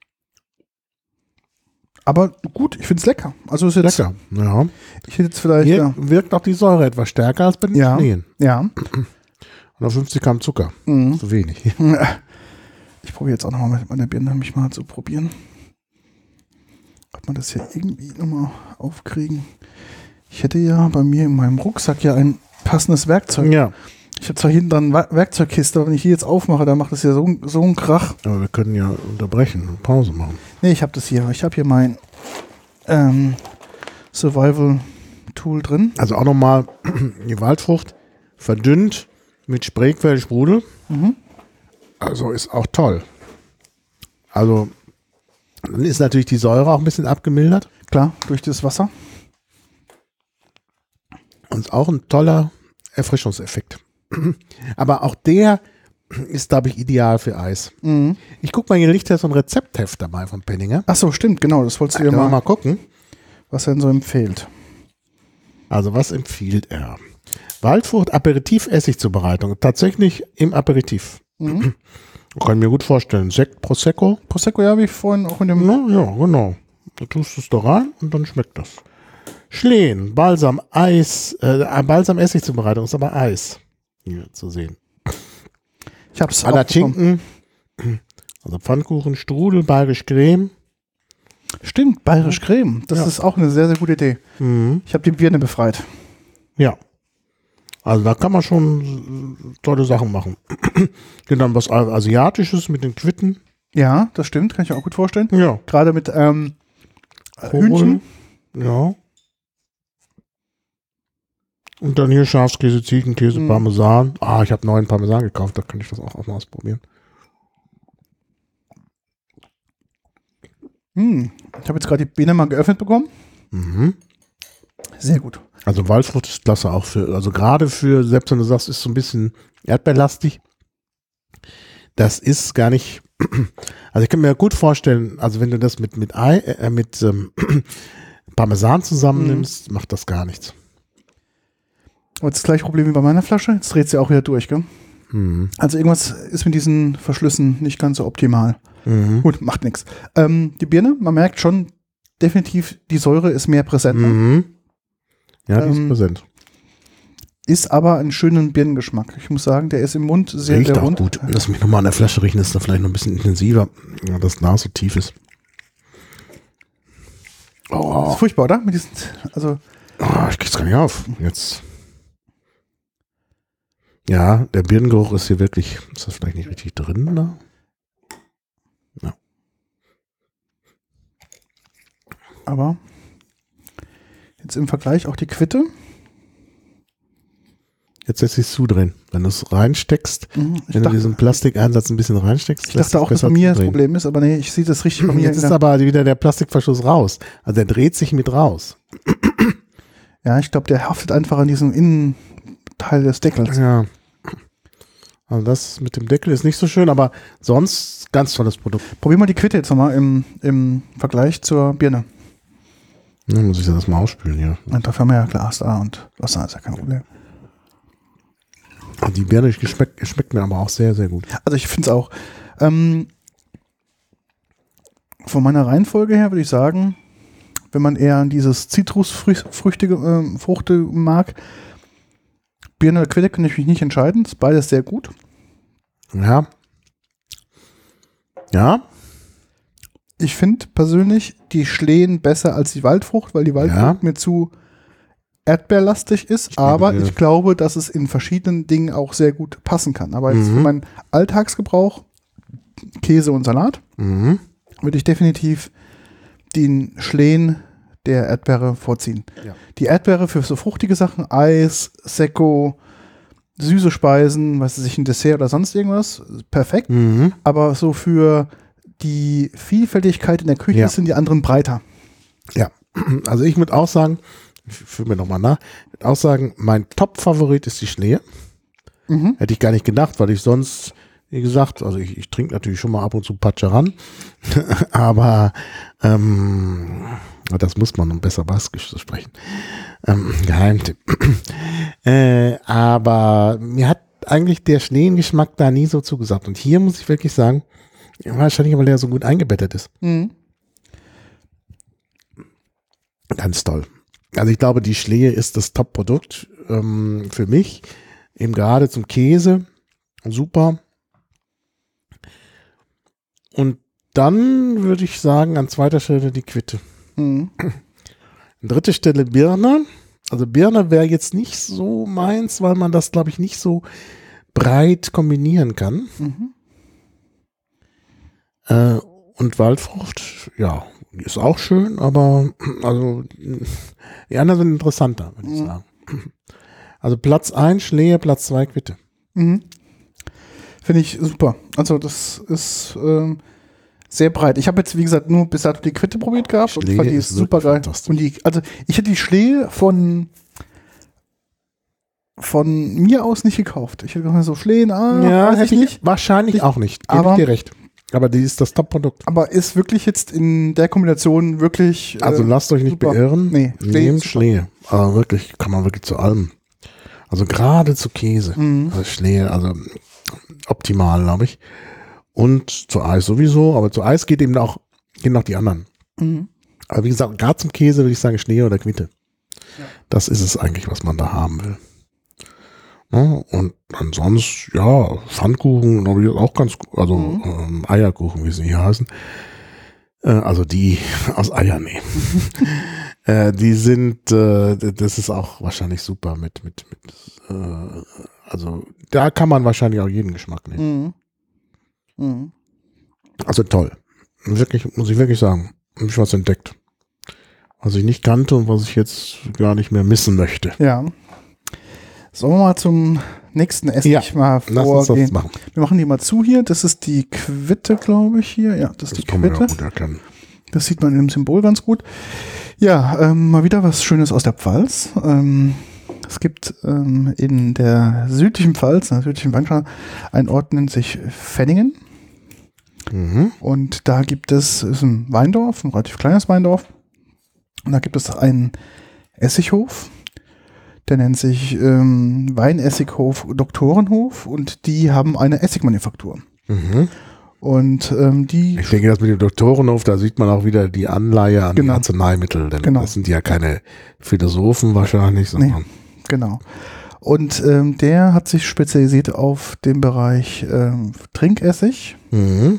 Aber gut, ich finde es lecker. Also ist jetzt lecker, ja. Ich hätte jetzt vielleicht. Hier ja. wirkt auch die Säure etwas stärker als bei den ja. Schneen. Ja. hundertfünfzig Gramm Zucker. Mhm. Zu wenig. Ich probiere jetzt auch nochmal mit meiner Birne, mich mal zu probieren. Ob man das hier irgendwie nochmal aufkriegen. Ich hätte ja bei mir in meinem Rucksack ja ein passendes Werkzeug. Ja. Ich habe zwar hinten dran eine Werkzeugkiste, aber wenn ich die jetzt aufmache, dann macht das ja so, so einen Krach. Aber wir können ja unterbrechen und Pause machen. Nee, ich habe das hier. Ich habe hier mein ähm, Survival-Tool drin. Also auch nochmal die Waldfrucht verdünnt mit Spreequell-Sprudel. Mhm. Also ist auch toll. Also dann ist natürlich die Säure auch ein bisschen abgemildert. Klar, durch das Wasser. Und ist auch ein toller Erfrischungseffekt. Aber auch der ist, glaube ich, ideal für Eis. Mhm. Ich gucke mal, hier liegt ja so ein Rezeptheft dabei von Penninger. Ach so, stimmt, genau. Das wolltest du ja mal, mal gucken. Was er denn so empfiehlt. Also, was empfiehlt er? Waldfrucht, Aperitif-Essig-Zubereitung. Tatsächlich im Aperitif. Mhm. Kann ich mir gut vorstellen. Sekt, Prosecco. Prosecco, ja, wie vorhin auch in dem... Na, ja, genau. Da tust du es da rein und dann schmeckt das. Schlehen, Balsam, Eis, äh, Balsam-Essig-Zubereitung ist aber Eis. Hier zu sehen. Ich hab's auch Schinken, also Pfannkuchen, Strudel, bayerisch Creme. Stimmt, bayerisch Creme. Das ja. ist auch eine sehr, sehr gute Idee. Mhm. Ich habe die Birne befreit. Ja. Also da kann man schon tolle Sachen machen. Dann was Asiatisches mit den Quitten. Ja, das stimmt, kann ich mir auch gut vorstellen. Ja. Gerade mit ähm, Hühnchen. Ja. Und dann hier Schafskäse, Ziegenkäse, mhm. Parmesan. Ah, ich habe neuen Parmesan gekauft, da kann ich das auch, auch mal ausprobieren. Hm. Ich habe jetzt gerade die Birne mal geöffnet bekommen. Mhm. Sehr gut. Also Waldfrucht ist klasse auch für, also gerade für, selbst wenn du sagst, ist so ein bisschen erdbeerlastig, das ist gar nicht, also ich kann mir gut vorstellen, also wenn du das mit, mit Ei, äh, mit ähm, Parmesan zusammennimmst, mhm. macht das gar nichts. Aber das gleiche Problem wie bei meiner Flasche. Jetzt dreht sie auch wieder durch, gell? Mhm. Also irgendwas ist mit diesen Verschlüssen nicht ganz so optimal. Mhm. Gut, macht nichts. Ähm, die Birne, man merkt schon definitiv, die Säure ist mehr präsent. Mhm. Ja, die Ähm, ist präsent. Ist aber einen schönen Birnengeschmack. Ich muss sagen, der ist im Mund sehr, Riecht sehr auch rund. gut. Lass mich nochmal an der Flasche riechen, ist da vielleicht noch ein bisschen intensiver, ja, das Glas so tief ist. Das Oh, ist furchtbar, oder? Mit diesen, also oh, ich krieg's gar nicht auf. Jetzt. Ja, der Birnengeruch ist hier wirklich, ist das vielleicht nicht richtig drin, ne? Ja. aber jetzt im Vergleich auch die Quitte. Jetzt lässt sich zudrehen. Wenn du es reinsteckst, Mhm, ich wenn du dachte, diesen Plastikeinsatz ein bisschen reinsteckst, ich lässt dachte sich auch, dass besser bei mir das zudrehen. Problem ist, aber nee, ich sehe das richtig bei mir. Jetzt in ist der- aber wieder der Plastikverschluss raus. Also der dreht sich mit raus. Ja, ich glaube, der haftet einfach an diesem Innenteil des Deckels. Ja. Also das mit dem Deckel ist nicht so schön, aber sonst ganz tolles Produkt. Probier mal die Quitte jetzt nochmal im, im Vergleich zur Birne. Dann muss ich das mal ausspülen hier. Und dafür haben wir ja Glas da und Wasser ist ja kein Problem. Die Birne schmeckt, schmeckt mir aber auch sehr, sehr gut. Also ich finde es auch. Ähm, von meiner Reihenfolge her würde ich sagen, wenn man eher dieses Zitrusfrüchtige äh, Fruchte mag, Birne oder Quitte kann ich mich nicht entscheiden. Das ist beides sehr gut. Ja. Ja. Ich finde persönlich die Schlehen besser als die Waldfrucht, weil die Waldfrucht Ja. mir zu erdbeerlastig ist, Ich aber denke, ich glaube, dass es in verschiedenen Dingen auch sehr gut passen kann. Aber jetzt Mhm. für meinen Alltagsgebrauch, Käse und Salat, Mhm. würde ich definitiv den Schlehen der Erdbeere vorziehen. Ja. Die Erdbeere für so fruchtige Sachen, Eis, Sekko, süße Speisen, was weiß ich, ein Dessert oder sonst irgendwas, perfekt. Mhm. Aber so für die Vielfältigkeit in der Küche Ja. sind die anderen breiter. Ja. Also ich würde auch sagen, ich führe mir nochmal nach, ich würde auch sagen, mein Top-Favorit ist die Schlehe. Mhm. Hätte ich gar nicht gedacht, weil ich sonst, wie gesagt, also ich, ich trinke natürlich schon mal ab und zu Patscheran, aber ähm, das muss man, um besser Baskisch zu sprechen. Ähm, Geheimtipp. äh, aber mir hat eigentlich der Schlehengeschmack da nie so zugesagt. Und hier muss ich wirklich sagen, wahrscheinlich, weil der so gut eingebettet ist. Mhm. Ganz toll. Also ich glaube, die Schlehe ist das Top-Produkt ähm, für mich. Eben gerade zum Käse. Super. Und dann würde ich sagen, an zweiter Stelle die Quitte. Mhm. An dritter Stelle Birne. Also Birne wäre jetzt nicht so meins, weil man das, glaube ich, nicht so breit kombinieren kann. Mhm. Äh, und Waldfrucht, ja, ist auch schön, aber also die anderen sind interessanter, würde ich Mhm. sagen. Also Platz eins Schlehe, Platz zwei Quitte. Mhm. Finde ich super. Also das ist ähm, sehr breit. Ich habe jetzt, wie gesagt, nur bis dato die Quitte probiert gehabt und Schlehe fand die ist super wirklich geil. fantastisch. Und die, also ich hätte die Schlehe von von mir aus nicht gekauft. Ich hätte gesagt, so Schlehen, ah, Ja, weiß hätte ich ich nicht. wahrscheinlich Ich- auch nicht. Gebe aber- ich dir recht. Aber die ist das Top-Produkt. Aber ist wirklich jetzt in der Kombination wirklich. äh, Also lasst euch nicht super. beirren. Nee, Schlehe Nehmt ist super. Schlehe. Aber wirklich, kann man wirklich zu allem. Also gerade zu Käse. Mhm. Also Schlehe, also optimal, glaube ich. Und zu Eis sowieso, aber zu Eis geht eben auch, gehen auch die anderen. Mhm. Aber wie gesagt, gerade zum Käse würde ich sagen Schlehe oder Quitte. Ja. Das ist es eigentlich, was man da haben will. Ja, und ansonsten, ja, Pfannkuchen, glaube ich, auch ganz gut. Also Mhm. ähm, Eierkuchen, wie sie hier heißen. Äh, also die aus Eiern nehmen. äh, die sind, äh, das ist auch wahrscheinlich super mit, mit, mit äh, also da kann man wahrscheinlich auch jeden Geschmack nehmen. Mhm. Mhm. Also toll. Wirklich, muss ich wirklich sagen. Hab ich was entdeckt. Was ich nicht kannte und was ich jetzt gar nicht mehr missen möchte. Ja. Sollen wir mal zum nächsten Essig Ja, mal Lass uns das vorgehen? machen. Wir machen die mal zu hier. Das ist die Quitte, glaube ich, hier. Ja, das ist Das die kann man ja Quitte. gut erkennen. Das sieht man im Symbol ganz gut. Ja, ähm, mal wieder was Schönes aus der Pfalz. Ähm, es gibt ähm, in der südlichen Pfalz, in der südlichen Weinstraße, ein Ort, nennt sich Fenningen. Mhm. Und da gibt es, ist ein Weindorf, ein relativ kleines Weindorf. Und da gibt es einen Essighof. Der nennt sich ähm, Weinessighof Doktorenhof und die haben eine Essigmanufaktur. Mhm. Und ähm, die. Ich denke, das mit dem Doktorenhof, da sieht man auch wieder die Anleihe an genau. die Arzneimittel, denn genau. das sind ja keine Philosophen wahrscheinlich, sondern. Nee, genau. Und ähm, der hat sich spezialisiert auf den Bereich ähm, Trinkessig Mhm.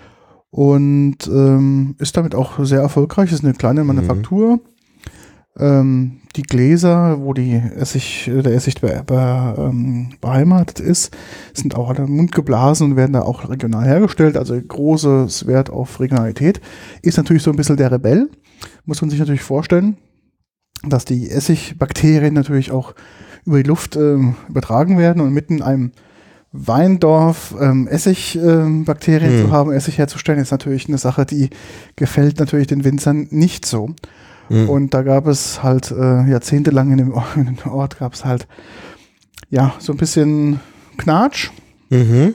und ähm, ist damit auch sehr erfolgreich. Ist eine kleine Manufaktur. Mhm. Ähm, die Gläser, wo die Essig, der Essig be, be, ähm, beheimatet ist, sind auch alle mundgeblasen und werden da auch regional hergestellt. Also großes Wert auf Regionalität. Ist natürlich so ein bisschen der Rebell. Muss man sich natürlich vorstellen, dass die Essigbakterien natürlich auch über die Luft ähm, übertragen werden und mitten in einem Weindorf ähm, Essigbakterien ähm, mhm. zu haben, Essig herzustellen, ist natürlich eine Sache, die gefällt natürlich den Winzern nicht so. Mhm. Und da gab es halt äh, jahrzehntelang in dem, in dem Ort gab es halt ja so ein bisschen Knatsch. Mhm.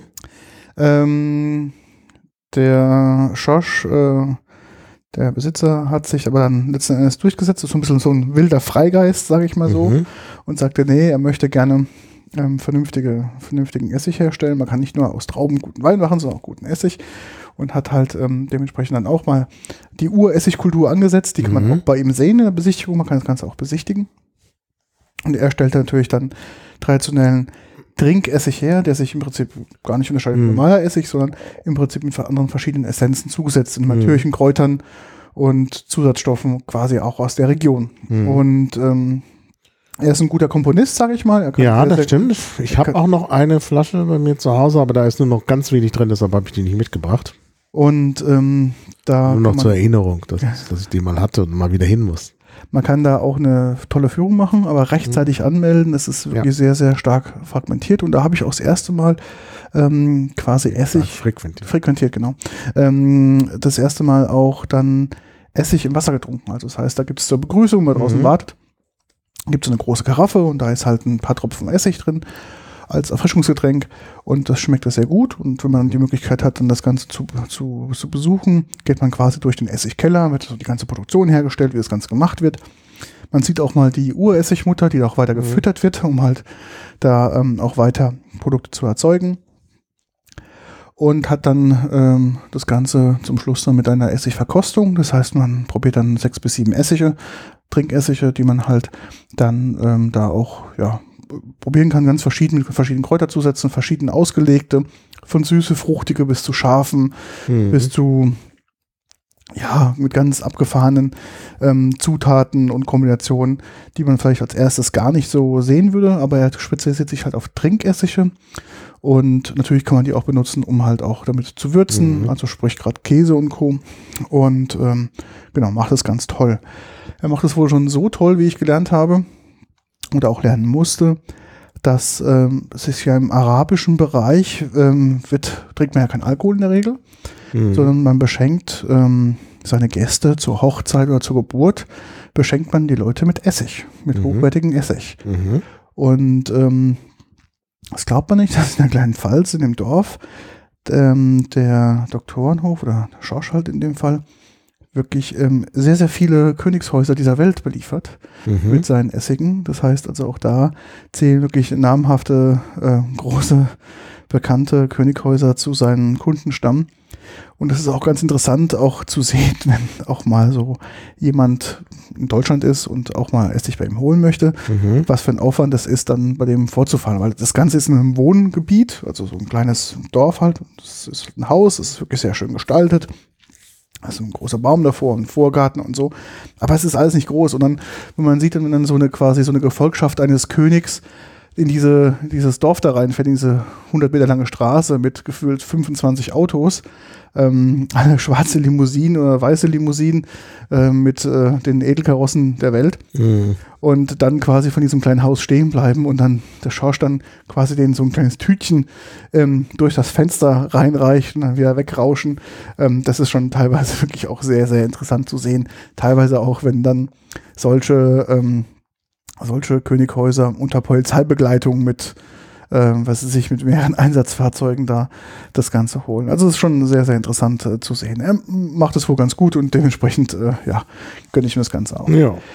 Ähm, der Schorsch, äh, der Besitzer, hat sich aber dann letzten Endes durchgesetzt, ist so ein bisschen so ein wilder Freigeist, sage ich mal so, mhm. und sagte, nee, er möchte gerne ähm, vernünftige, vernünftigen Essig herstellen. Man kann nicht nur aus Trauben guten Wein machen, sondern auch guten Essig. Und hat halt ähm, dementsprechend dann auch mal die Uressigkultur angesetzt. Die kann mhm. man auch bei ihm sehen in der Besichtigung. Man kann das Ganze auch besichtigen. Und er stellte natürlich dann traditionellen Trinkessig her, der sich im Prinzip gar nicht unterscheidet mhm. mit normaler Essig, sondern im Prinzip mit anderen verschiedenen Essenzen zugesetzt sind, mhm. natürlichen Kräutern und Zusatzstoffen quasi auch aus der Region. Mhm. Und ähm, er ist ein guter Komponist, sage ich mal. Er kann ja, sehr, das sehr stimmt. Ich habe auch noch eine Flasche bei mir zu Hause, aber da ist nur noch ganz wenig drin, deshalb habe ich die nicht mitgebracht. Und ähm, da nur noch man, zur Erinnerung, dass, ja. dass ich die mal hatte und mal wieder hin muss. Man kann da auch eine tolle Führung machen, aber rechtzeitig mhm. anmelden. Es ist wirklich ja. sehr, sehr stark fragmentiert. Und da habe ich auch das erste Mal ähm, quasi Essig ja, frequentiert. frequentiert, genau. Ähm, das erste Mal auch dann Essig im Wasser getrunken. Also das heißt, da gibt es zur Begrüßung, wenn man draußen mhm. wartet, gibt es eine große Karaffe und da ist halt ein paar Tropfen Essig drin als Erfrischungsgetränk und das schmeckt sehr gut. Und wenn man die Möglichkeit hat, dann das Ganze zu, zu, zu besuchen, geht man quasi durch den Essigkeller, wird also die ganze Produktion hergestellt, wie das Ganze gemacht wird. Man sieht auch mal die Uressigmutter, die da auch weiter mhm. gefüttert wird, um halt da ähm, auch weiter Produkte zu erzeugen. Und hat dann ähm, das Ganze zum Schluss dann mit einer Essigverkostung. Das heißt, man probiert dann sechs bis sieben Essige, Trinkessige, die man halt dann ähm, da auch, ja, probieren kann, ganz verschieden, mit verschiedenen Kräuterzusätzen, verschieden ausgelegte, von süße, fruchtige bis zu scharfen, mhm. bis zu, ja, mit ganz abgefahrenen ähm, Zutaten und Kombinationen, die man vielleicht als erstes gar nicht so sehen würde, aber er spezialisiert sich halt auf Trinkessige und natürlich kann man die auch benutzen, um halt auch damit zu würzen, mhm. also sprich gerade Käse und Co. Und ähm, genau, macht das ganz toll. Er macht es wohl schon so toll, wie ich gelernt habe, oder auch lernen musste, dass ähm, es ist ja im arabischen Bereich, ähm, wird, trinkt man ja keinen Alkohol in der Regel, mhm. sondern man beschenkt ähm, seine Gäste zur Hochzeit oder zur Geburt, beschenkt man die Leute mit Essig, mit mhm. hochwertigem Essig. Mhm. Und ähm, das glaubt man nicht, dass in der kleinen Pfalz, in dem Dorf, ähm, der Doktorenhof oder der Schorsch halt in dem Fall, wirklich ähm, sehr, sehr viele Königshäuser dieser Welt beliefert mhm. mit seinen Essigen. Das heißt also auch da zählen wirklich namhafte, äh, große, bekannte Königshäuser zu seinen Kundenstamm. Und das ist auch ganz interessant auch zu sehen, wenn auch mal so jemand in Deutschland ist und auch mal Essig bei ihm holen möchte, mhm. was für ein Aufwand das ist, dann bei dem vorzufahren. Weil das Ganze ist in einem Wohngebiet, also so ein kleines Dorf halt. Das ist ein Haus, das ist wirklich sehr schön gestaltet. Also ein großer Baum davor und ein Vorgarten und so. Aber es ist alles nicht groß. Und dann, wenn man sieht, wenn dann so eine quasi so eine Gefolgschaft eines Königs in diese, dieses Dorf da reinfährt, in diese hundert Meter lange Straße mit gefühlt fünfundzwanzig Autos, ähm, eine schwarze Limousine oder weiße Limousinen äh, mit äh, den Edelkarossen der Welt mhm. und dann quasi von diesem kleinen Haus stehen bleiben und dann der Schorsch dann quasi denen so ein kleines Tütchen ähm, durch das Fenster reinreicht und dann wieder wegrauschen. Ähm, das ist schon teilweise wirklich auch sehr, sehr interessant zu sehen. Teilweise auch, wenn dann solche ähm, solche Könighäuser unter Polizeibegleitung mit, äh, was sie sich mit mehreren Einsatzfahrzeugen da das Ganze holen. Also es ist schon sehr, sehr interessant äh, zu sehen. Er macht es wohl ganz gut und dementsprechend, äh, ja, gönne ich mir das Ganze auch. Ja.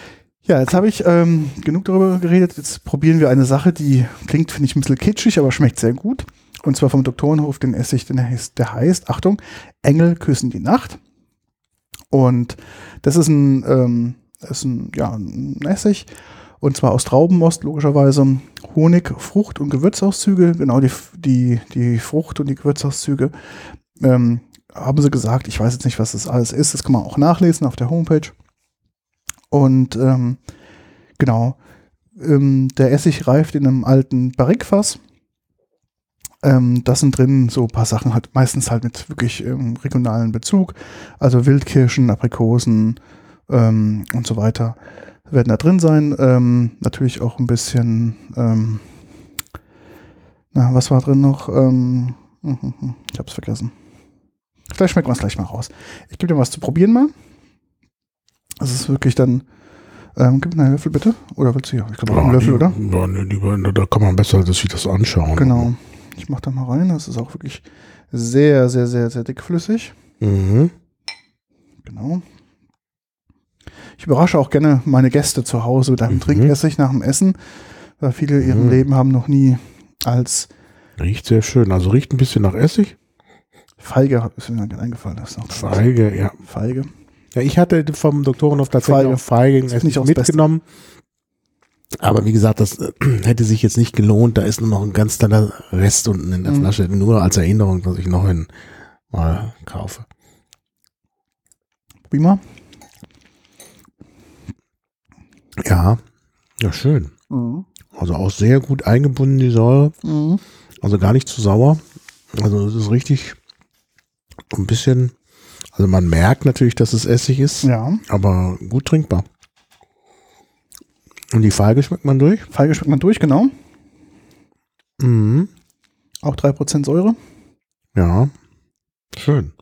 Ja, jetzt habe ich ähm, genug darüber geredet. Jetzt probieren wir eine Sache, die klingt, finde ich, ein bisschen kitschig, aber schmeckt sehr gut. Und zwar vom Doktorenhof den Essig, der heißt, der heißt, Achtung, Engel küssen die Nacht. Und das ist ein, ähm, das ist ein, ja, ein Essig. Und zwar aus Traubenmost, logischerweise. Honig, Frucht und Gewürzauszüge. Genau, die, die, die Frucht und die Gewürzauszüge ähm, haben sie gesagt. Ich weiß jetzt nicht, was das alles ist. Das kann man auch nachlesen auf der Homepage. Und ähm, genau, ähm, der Essig reift in einem alten Barrikfass. Ähm, das sind drin so ein paar Sachen, halt meistens halt mit wirklich ähm, regionalen Bezug. Also Wildkirschen, Aprikosen ähm, und so weiter werden da drin sein. Ähm, natürlich auch ein bisschen, ähm, na, was war drin noch? Ähm, ich hab's vergessen. Vielleicht schmeckt man es gleich mal raus. Ich gebe dir was zu probieren mal. Das ist wirklich dann, ähm, gib mir einen Löffel bitte. Oder willst du hier? Ich glaube, ja, einen Löffel, oder? Ja, nee, lieber, da kann man besser sich das anschauen. Genau. Ich mache da mal rein. Das ist auch wirklich sehr, sehr, sehr, sehr dickflüssig. Mhm. Genau. Ich überrasche auch gerne meine Gäste zu Hause mit einem mhm. Trinkessig nach dem Essen, weil viele in ihrem mhm. Leben haben noch nie als... Riecht sehr schön. Also riecht ein bisschen nach Essig. Feige ist mir dann eingefallen. Das ist noch Feige, was. ja. Feige. Ja, ich hatte vom Doktorenhof tatsächlich Feige. auch Feigenessig mitgenommen. Beste. Aber wie gesagt, das äh, hätte sich jetzt nicht gelohnt. Da ist nur noch ein ganz kleiner Rest unten in der mhm. Flasche. Nur als Erinnerung, dass ich noch einen mal kaufe. Prima. Ja, ja, schön. Mhm. Also auch sehr gut eingebunden, die Säure. Mhm. Also gar nicht zu sauer. Also es ist richtig ein bisschen, also man merkt natürlich, dass es Essig ist, ja. aber gut trinkbar. Und die Feige schmeckt man durch? Feige schmeckt man durch, genau. Mhm. Auch drei Prozent Säure. Ja, schön.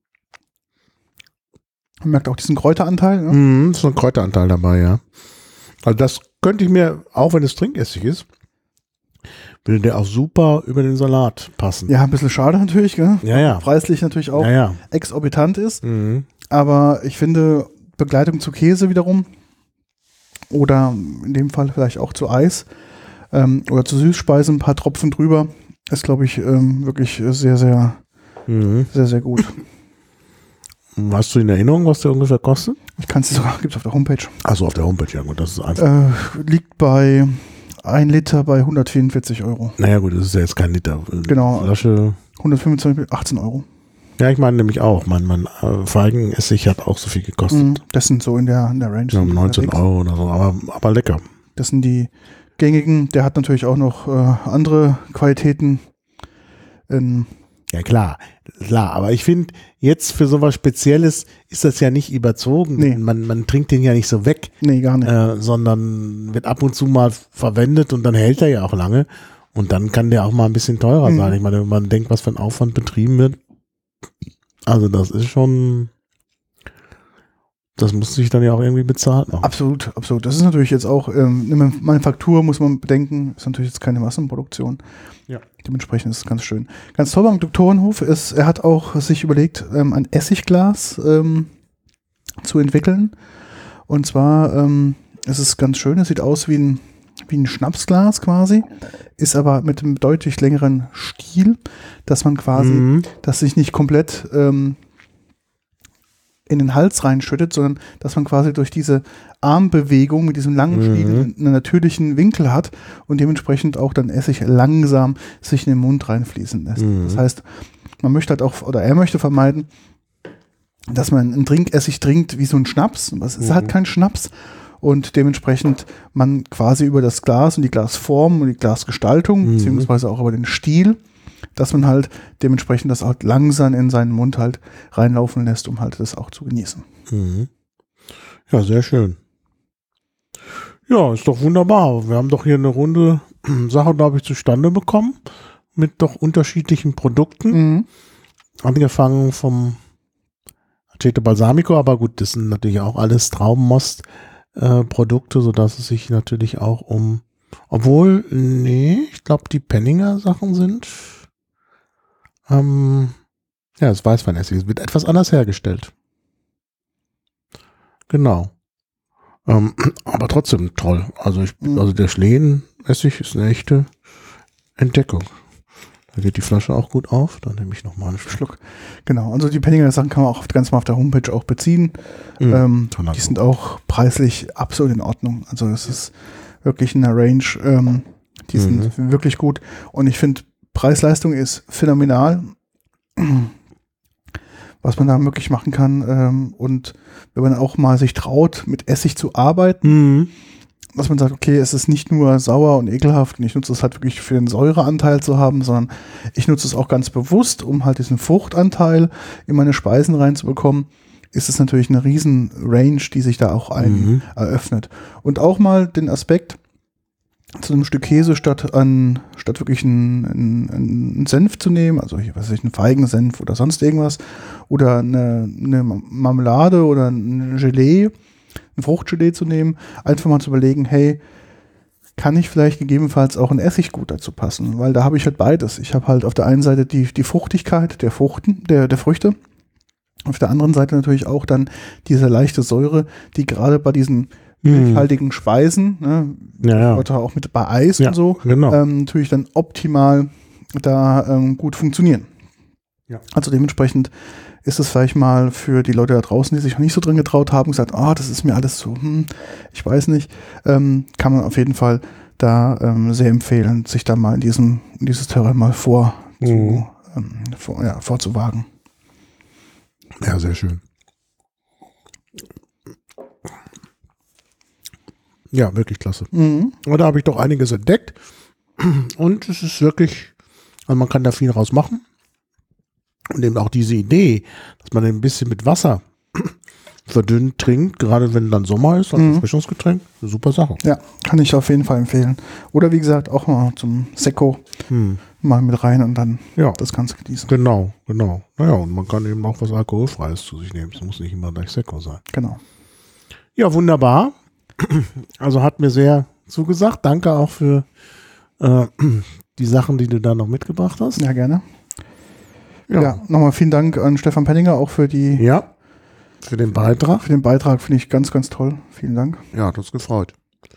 Man merkt auch diesen Kräuteranteil. Ne? Mhm, ist so ein Kräuteranteil dabei, ja. Also das könnte ich mir, auch wenn es Trinkessig ist, würde der auch super über den Salat passen. Ja, ein bisschen schade natürlich, gell? Ja, ja. Preislich natürlich auch ja, ja. exorbitant ist. Mhm. Aber ich finde, Begleitung zu Käse wiederum oder in dem Fall vielleicht auch zu Eis ähm, oder zu Süßspeise ein paar Tropfen drüber, ist, glaube ich, ähm, wirklich sehr, sehr, mhm. sehr, sehr gut. Hast du in Erinnerung, was der ungefähr kostet? Ich kann es sogar, gibt es auf der Homepage. Achso, auf der Homepage, ja gut, das ist einfach. Äh, liegt bei ein Liter bei hundertvierundvierzig Euro. Naja gut, das ist ja jetzt kein Liter. Genau. Flasche. hundertfünfundzwanzig, achtzehn Euro. Ja, ich meine nämlich auch, mein, mein äh, Feigenessig hat auch so viel gekostet. Das sind so in der, in der Range. Ja, um neunzehn Euro oder so, aber, aber lecker. Das sind die gängigen. Der hat natürlich auch noch äh, andere Qualitäten. In ja klar, klar, aber ich finde, jetzt für sowas Spezielles ist das ja nicht überzogen. Nee. Man, man trinkt den ja nicht so weg. Nee, gar nicht. Äh, sondern wird ab und zu mal verwendet und dann hält er ja auch lange. Und dann kann der auch mal ein bisschen teurer mhm. sein. Ich meine, wenn man denkt, was für ein Aufwand betrieben wird. Also das ist schon, das muss sich dann ja auch irgendwie bezahlt machen. Absolut, absolut. Das ist natürlich jetzt auch, ähm, eine Manufaktur muss man bedenken, ist natürlich jetzt keine Massenproduktion. Ja. Dementsprechend ist es ganz schön. Ganz toll beim Doktorenhof ist, er hat auch sich überlegt, ähm, ein Essigglas ähm, zu entwickeln. Und zwar ähm, ist es ganz schön, es sieht aus wie ein, wie ein Schnapsglas quasi, ist aber mit einem deutlich längeren Stiel, dass man quasi, mhm. dass sich nicht komplett ähm, in den Hals reinschüttet, sondern dass man quasi durch diese Armbewegung mit diesem langen Stiel mhm. einen natürlichen Winkel hat und dementsprechend auch dann Essig langsam sich in den Mund reinfließen lässt. Mhm. Das heißt, man möchte halt auch, oder er möchte vermeiden, dass man einen Trinkessig trinkt wie so ein Schnaps. Es ist mhm. halt kein Schnaps. Und dementsprechend man quasi über das Glas und die Glasform und die Glasgestaltung, mhm. beziehungsweise auch über den Stiel, dass man halt dementsprechend das auch langsam in seinen Mund halt reinlaufen lässt, um halt das auch zu genießen. Mhm. Ja, sehr schön. Ja, ist doch wunderbar. Wir haben doch hier eine runde Sache, glaube ich, zustande bekommen mit doch unterschiedlichen Produkten. Mhm. Angefangen vom Aceto Balsamico, aber gut, das sind natürlich auch alles Traubenmost äh, Produkte, sodass es sich natürlich auch um, obwohl, nee, ich glaube, die Penninger Sachen sind ähm, ja, das Weißweinessig. Es wird etwas anders hergestellt. Genau. Ähm, aber trotzdem toll. Also ich, mhm. also der Schleen-Essig ist eine echte Entdeckung. Da geht die Flasche auch gut auf. Dann nehme ich nochmal einen Schluck. Genau, also die Penninger Sachen kann man auch ganz mal auf der Homepage auch beziehen. Mhm, ähm, die sind auch preislich absolut in Ordnung. Also das ist wirklich eine Range, ähm, die sind mhm. wirklich gut. Und ich finde, Preis-Leistung ist phänomenal, was man da wirklich machen kann. Ähm, und wenn man auch mal sich traut, mit Essig zu arbeiten, mhm. dass man sagt, okay, es ist nicht nur sauer und ekelhaft und ich nutze es halt wirklich für den Säureanteil zu haben, sondern ich nutze es auch ganz bewusst, um halt diesen Fruchtanteil in meine Speisen reinzubekommen, ist es natürlich eine riesen Range, die sich da auch ein mhm. eröffnet. Und auch mal den Aspekt, zu einem Stück Käse statt an statt wirklich einen, einen, einen Senf zu nehmen, also ich weiß nicht, einen Feigensenf oder sonst irgendwas, oder eine, eine Marmelade oder ein Gelee, ein Fruchtgelee zu nehmen, einfach mal zu überlegen, hey, kann ich vielleicht gegebenenfalls auch ein Essiggut dazu passen? Weil da habe ich halt beides. Ich habe halt auf der einen Seite die, die Fruchtigkeit der Fruchten, der, der Früchte, auf der anderen Seite natürlich auch dann diese leichte Säure, die gerade bei diesen milchhaltigen mm. Speisen, ne, ja, ja. oder auch mit bei Eis ja, und so, genau. ähm, natürlich dann optimal da ähm, gut funktionieren. Ja. Also dementsprechend ist es vielleicht mal für die Leute da draußen, die sich noch nicht so drin getraut haben, gesagt, ah, oh, das ist mir alles so, hm, ich weiß nicht, ähm, kann man auf jeden Fall da ähm, sehr empfehlen, sich da mal in diesem in dieses Terrain mal vor, mm. zu, ähm, vor, ja, vorzuwagen. Ja, sehr schön. Ja, wirklich klasse. Mhm. Aber da habe ich doch einiges entdeckt. Und es ist wirklich, also man kann da viel raus machen. Und eben auch diese Idee, dass man ein bisschen mit Wasser verdünnt trinkt, gerade wenn dann Sommer ist, als mhm. Erfrischungsgetränk, eine super Sache. Ja, kann ich auf jeden Fall empfehlen. Oder wie gesagt, auch mal zum Sekko mhm. mal mit rein und dann ja. das Ganze genießen. Genau, genau. Naja, und man kann eben auch was Alkoholfreies zu sich nehmen. Es muss nicht immer gleich Sekko sein. Genau. Ja, wunderbar. Also hat mir sehr zugesagt. Danke auch für äh, die Sachen, die du da noch mitgebracht hast. Ja, gerne. Ja, ja nochmal vielen Dank an Stefan Penninger auch für die ja, für den Beitrag. Für den Beitrag finde ich ganz, ganz toll. Vielen Dank. Ja, hat uns gefreut.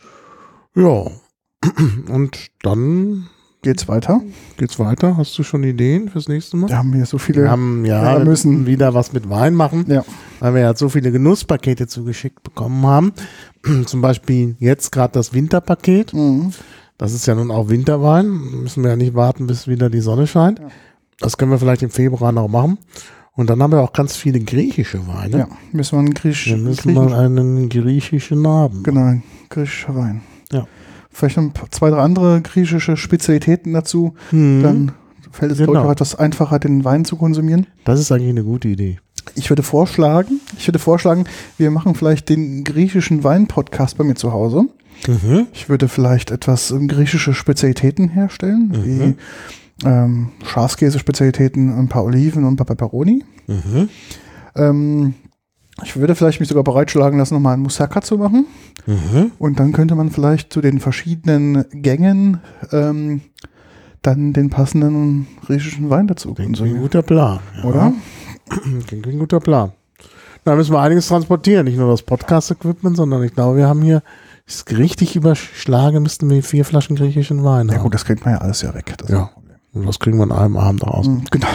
Ja, und dann geht's weiter. Geht's weiter? Hast du schon Ideen fürs nächste Mal? Wir haben hier so viele. Wir haben ja wir müssen wieder was mit Wein machen, ja. weil wir ja so viele Genusspakete zugeschickt bekommen haben. Zum Beispiel jetzt gerade das Winterpaket. Mhm. Das ist ja nun auch Winterwein. Müssen wir ja nicht warten, bis wieder die Sonne scheint. Ja. Das können wir vielleicht im Februar noch machen. Und dann haben wir auch ganz viele griechische Weine. Ja, müssen wir einen griechischen. Wir müssen mal einen griechischen haben. Genau, griechischer Wein. Ja. Vielleicht noch zwei, drei andere griechische Spezialitäten dazu. Mhm. Dann fällt es, genau. glaube ich, auch etwas einfacher, den Wein zu konsumieren. Das ist eigentlich eine gute Idee. Ich würde vorschlagen, ich würde vorschlagen, wir machen vielleicht den griechischen Wein-Podcast bei mir zu Hause. Mhm. Ich würde vielleicht etwas ähm, griechische Spezialitäten herstellen, mhm. wie ähm, Schafskäse-Spezialitäten, ein paar Oliven und ein paar Peperoni. Mhm. Ähm, ich würde vielleicht mich sogar bereitschlagen lassen, nochmal einen Moussaka zu machen. Mhm. Und dann könnte man vielleicht zu den verschiedenen Gängen ähm, dann den passenden griechischen Wein dazu konsumieren. Ein guter Plan. Ja. Oder? Klingt ein guter Plan. Da müssen wir einiges transportieren, nicht nur das Podcast-Equipment, sondern ich glaube, wir haben hier, ist richtig überschlagen, müssten wir vier Flaschen griechischen Wein haben. Ja gut, das kriegt man ja alles ja weg. Das ja, und das kriegen wir an einem Abend raus. Mhm, genau.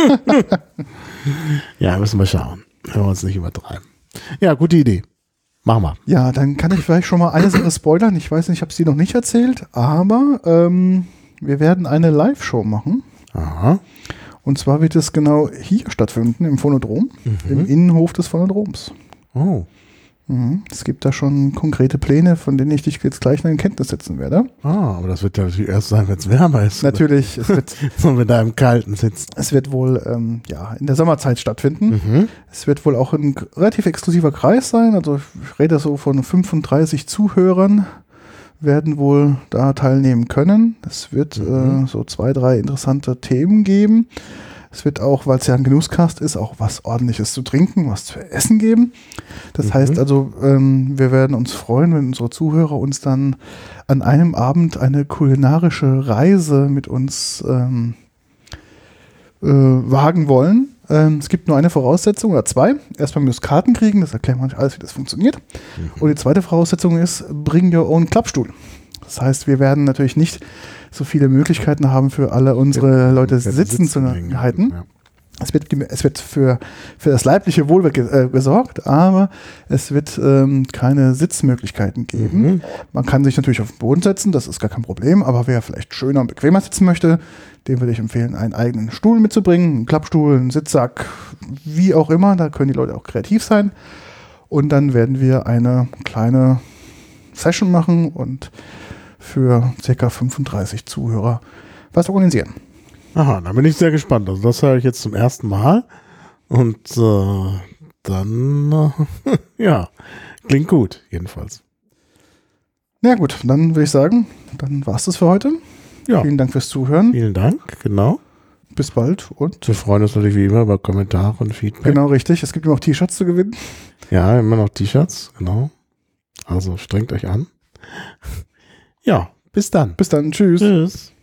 Ja, müssen wir schauen. Hören wir uns nicht übertreiben. Ja, gute Idee. Machen wir. Ja, dann kann ich vielleicht schon mal eine Sache spoilern. Ich weiß nicht, ich habe es dir noch nicht erzählt, aber ähm, wir werden eine Live-Show machen. Aha. Und zwar wird es genau hier stattfinden, im Phonodrom, mhm. im Innenhof des Phonodroms. Oh. Mhm. Es gibt da schon konkrete Pläne, von denen ich dich jetzt gleich noch in Kenntnis setzen werde. Ah, aber das wird ja natürlich erst sein, wenn es wärmer ist. Natürlich. Es wird, so mit da im Kalten sitzen. Es wird wohl ähm, ja, in der Sommerzeit stattfinden. Mhm. Es wird wohl auch ein relativ exklusiver Kreis sein. Also ich rede so von fünfunddreißig Zuhörern, werden wohl da teilnehmen können. Es wird mhm. äh, so zwei, drei interessante Themen geben. Es wird auch, weil es ja ein Genusscast ist, auch was Ordentliches zu trinken, was zu essen geben. Das mhm. heißt also, ähm, wir werden uns freuen, wenn unsere Zuhörer uns dann an einem Abend eine kulinarische Reise mit uns ähm, äh, wagen wollen. Ähm, es gibt nur eine Voraussetzung oder zwei. Erstmal müssen wir Karten kriegen, das erklären wir euch alles, wie das funktioniert. Mhm. Und die zweite Voraussetzung ist, bring your own Klappstuhl. Das heißt, wir werden natürlich nicht so viele Möglichkeiten haben, für alle unsere Leute sitzen zu halten. Ja. Es wird, es wird für, für das leibliche Wohl äh, gesorgt, aber es wird ähm, keine Sitzmöglichkeiten geben. Mhm. Man kann sich natürlich auf den Boden setzen, das ist gar kein Problem, aber wer vielleicht schöner und bequemer sitzen möchte, dem würde ich empfehlen, einen eigenen Stuhl mitzubringen, einen Klappstuhl, einen Sitzsack, wie auch immer, da können die Leute auch kreativ sein. Und dann werden wir eine kleine Session machen und für ca. fünfunddreißig Zuhörer was organisieren. Aha, da bin ich sehr gespannt. Also das höre ich jetzt zum ersten Mal. Und äh, dann, äh, ja, klingt gut, jedenfalls. Na ja, gut, dann würde ich sagen, dann war es das für heute. Ja. Vielen Dank fürs Zuhören. Vielen Dank, genau. Bis bald und wir freuen uns natürlich wie immer über Kommentare und Feedback. Genau, richtig. Es gibt immer noch T-Shirts zu gewinnen. Ja, immer noch T-Shirts, genau. Also strengt euch an. Ja, bis dann. Bis dann, tschüss. Tschüss.